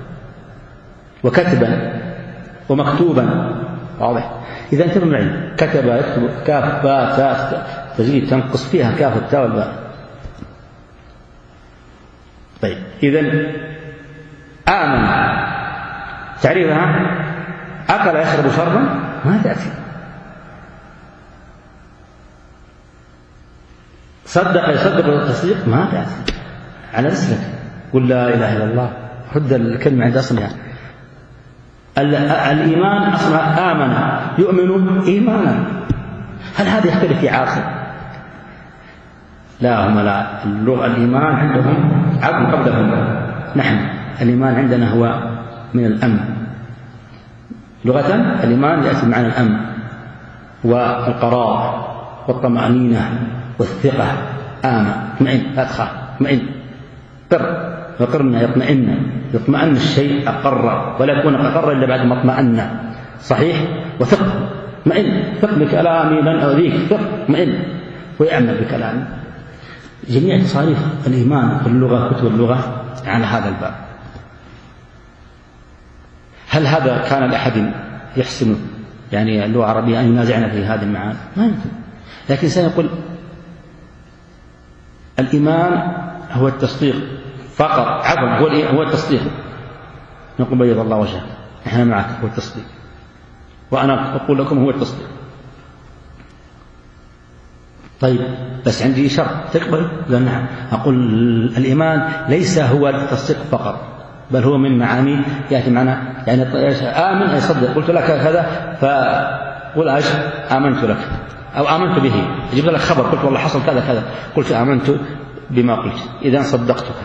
وكتبا ومكتوبا، واضح؟ إذا انتبه معي، كتب يكتب كاف باء تاء تزيد تنقص فيها كاف التاء والباء. طيب إذن آمن تعريفها أكل يشرب شربا ما تأتي. صدق يصدق التصديق ما تأتي. على رسلك قل لا إله إلا الله، رد الكلمة عند أصلها. الإيمان أصلا آمن يؤمن إيمانا، هل هذا يختلف في عاقل؟ لا، هم لا، اللغة الإيمان عندهم عقل قبلهم، نحن الإيمان عندنا هو من الأمن. لغة الإيمان يأتي معنى الأمن والقرار والطمأنينة والثقة. آمن اطمئن، لا تخاف، اطمئن، قر، وقر منها يطمئن، يطمئن الشيء أقر، ولا يكون أقر إلا بعد ما اطمأن، صحيح؟ وثق، اطمئن، ثق بكلامي لن أؤذيك، ثق، اطمئن، ويأمن بكلامي. جميع تصاريف الإيمان في اللغة، كتب اللغة على هذا الباب. هل هذا كان لأحد يحسن يعني اللغة العربية أن ينازعنا في هذه المعاني؟ ما يمكن. لكن سيقول الإيمان هو التصديق فقط، عفوا هو هو التصديق. نقول بيض الله وجهك، نحن معك، هو التصديق، وأنا أقول لكم هو التصديق. طيب بس عندي شرط تقبل؟ قال نعم. أقول الإيمان ليس هو التصديق فقط، بل هو من معاني يأتي معنا، يعني آمن أي صدق. قلت لك كذا فقل أش آمنت لك أو آمنت به. جبت لك خبر قلت والله حصل كذا كذا، قلت آمنت بما قلت، إذا صدقتك.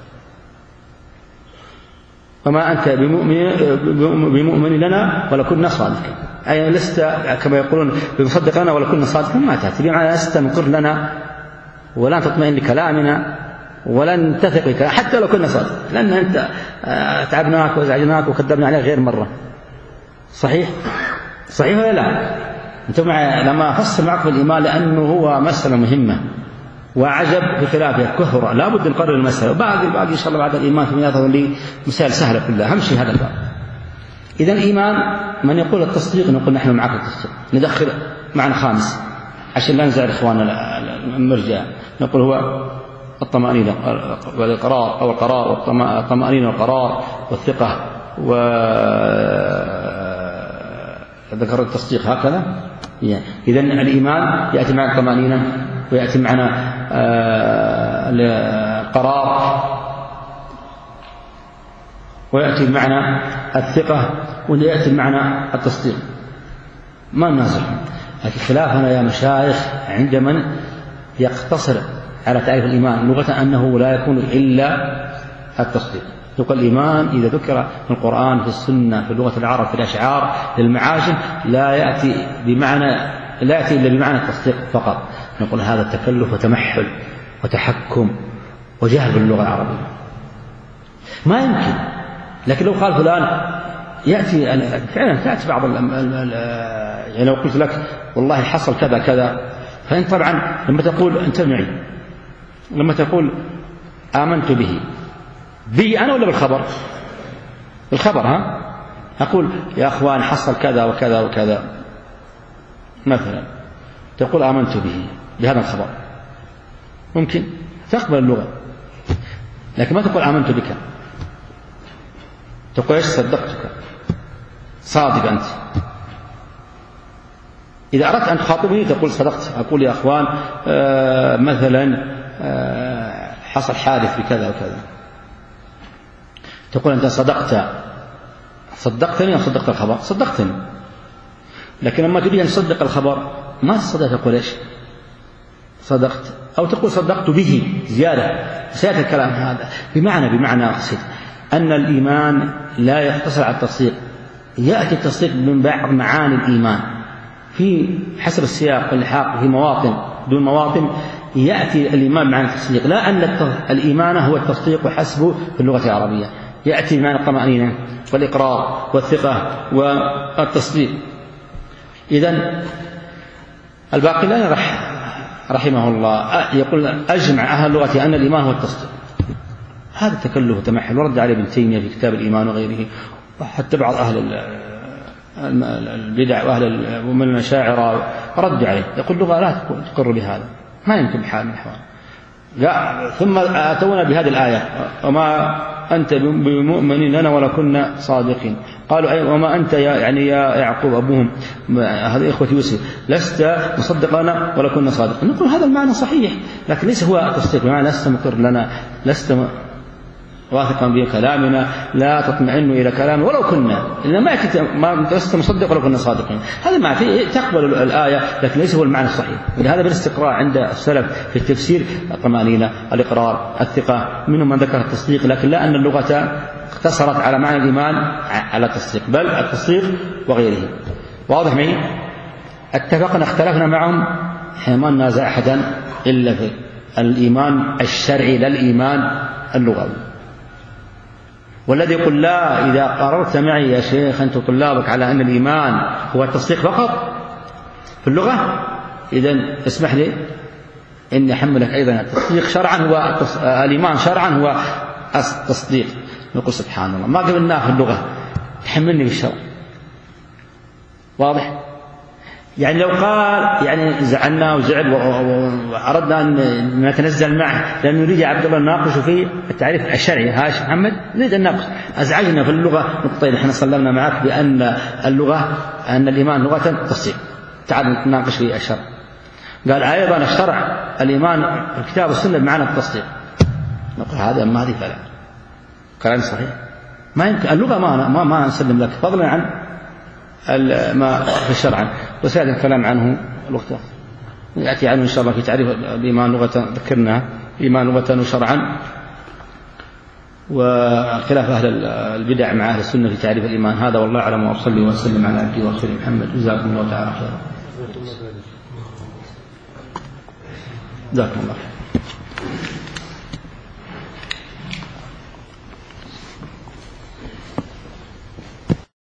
وما أنت بمؤمن, بمؤمن لنا ولا كنا صادقين، أي لست كما يقولون بمصدق لنا ولا كنا صادقين، ما تأتي بمعنى لست مقر لنا ولا تطمئن لكلامنا ولن تثق بك حتى لو كنا صادق، لأن أنت تعبناك وزعجناك وكذبنا عليك غير مرة. صحيح؟ صحيح ولا لا؟ أنت مع لما أفصل معكم الإيمان لأنه هو مسألة مهمة وعجب في خلافها كثرة، لا بد نقرر المسألة، وبعد الباقي إن شاء الله بعد الإيمان في يظهر لي مسائل سهلة كلها. أهم شيء هذا الباب. إذا الإيمان من يقول التصديق نقول نحن معك التصديق، ندخل معنى خامس عشان لا نزعل إخواننا المرجع، نقول هو الطمأنينة والإقرار أو القرار، والطمأنينة والقرار والثقة، وذكر التصديق هكذا. يعني إذا الإيمان يأتي مع الطمأنينة ويأتي معنا القرار ويأتي معنا الثقة ويأتي معنا التصديق، ما ننازل. لكن خلافنا يا مشايخ عند من يقتصر على تعريف الإيمان لغة أنه لا يكون إلا التصديق. يقول الإيمان إذا ذكر في القرآن في السنة في لغة العرب في الأشعار للمعاجم لا يأتي بمعنى لا يأتي إلا بمعنى التصديق فقط. نقول هذا تكلف وتمحل وتحكم وجهل باللغة العربية ما يمكن. لكن لو قال فلان يأتي فعلا تأتي بعض يعني لو قلت لك والله حصل كذا كذا، فأنت طبعا لما تقول أنت معي لما تقول آمنت به بي أنا ولا بالخبر؟ بالخبر. ها أقول يا أخوان حصل كذا وكذا وكذا مثلا، تقول آمنت به بهذا الخبر، ممكن تقبل اللغة، لكن ما تقول آمنت بك، تقول إيش صدقتك صادق أنت. إذا أردت أن تخاطبني تقول صدقت، أقول يا أخوان آه مثلا آه حصل حادث بكذا وكذا، تقول أنت صدقت صدقتني أو صدقت الخبر؟ صدقتني. لكن لما تريد أن تصدق الخبر ما تصدق تقول إيش صدقت، أو تقول صدقت به زيادة. سيأتي الكلام هذا بمعنى بمعنى أقصد أن الإيمان لا يقتصر على التصديق، يأتي التصديق من بعض معاني الإيمان في حسب السياق واللحاق، في مواطن دون مواطن يأتي الإيمان معنى التصديق، لا أن الإيمان هو التصديق وحسبه في اللغة العربية، يأتي معنى الطمأنينة والإقرار والثقة والتصديق. إذن الباقلاني رح رحمه الله يقول أجمع أهل اللغة أن الإيمان هو التصديق. هذا تكلف وتمحل، ورد عليه ابن تيمية في كتاب الإيمان وغيره، وحتى بعض أهل البدع وأهل ومن المشاعر رد عليه، يقول اللغة لا تقر بهذا، ما يمكن بحال من الأحوال. ثم أتونا بهذه الآية وما أنت بمؤمن لنا ولا كنا صادقين. قالوا وما أنت يا يعني يا يعقوب أبوهم هذا إخوة يوسف لست مصدق لنا ولا كنا صادقين. نقول هذا المعنى صحيح، لكن ليس هو التصديق، بمعنى لست مقر لنا، لست واثقا بكلامنا، لا تطمئن إلى كلامنا ولو كنا، إذا ما ما لست مصدق ولو كنا صادقين. هذا ما في تقبل الآية، لكن ليس هو المعنى الصحيح. ولهذا بالاستقراء عند السلف في التفسير الطمأنينة الإقرار الثقة، منهم من ذكر التصديق، لكن لا أن اللغة اقتصرت على معنى الإيمان على التصديق، بل التصديق وغيره. واضح معي؟ اتفقنا اختلفنا معهم، احنا ما ننازع أحدا إلا في الإيمان الشرعي لا الإيمان اللغوي. والذي يقول لا إذا قررت معي يا شيخ أنت طلابك على أن الإيمان هو التصديق فقط في اللغة، إذن اسمح لي إني أحملك أيضا التصديق شرعا هو الإيمان شرعا هو التصديق. نقول سبحان الله ما قبلناه في اللغة تحملني بالشرع. واضح؟ يعني لو قال يعني زعلنا وزعل وأردنا أن نتنزل معه لأنه نريد عبد الله نناقش في التعريف الشرعي، هاش محمد نريد أن نناقش، أزعجنا في اللغة نقطتين، إحنا سلمنا معك بأن اللغة أن الإيمان لغة تصديق، تعال نتناقش في الشرع. قال أيضا الشرع الإيمان الكتاب والسنة بمعنى التصديق. نقول هذا ما هذه كلام كلام صحيح، ما يمكن اللغة ما ما ما نسلم لك فضلا عن ما في الشرع. وسيأتي الكلام عنه الوقت يأتي عنه إن شاء الله في تعريف الإيمان لغة، ذكرنا الإيمان لغة وشرعا، وخلاف أهل البدع مع أهل السنة في تعريف الإيمان. هذا والله أعلم، وأصلي وأسلم على عبده ورسوله محمد. جزاكم الله تعالى خيرا. جزاكم الله خيرا.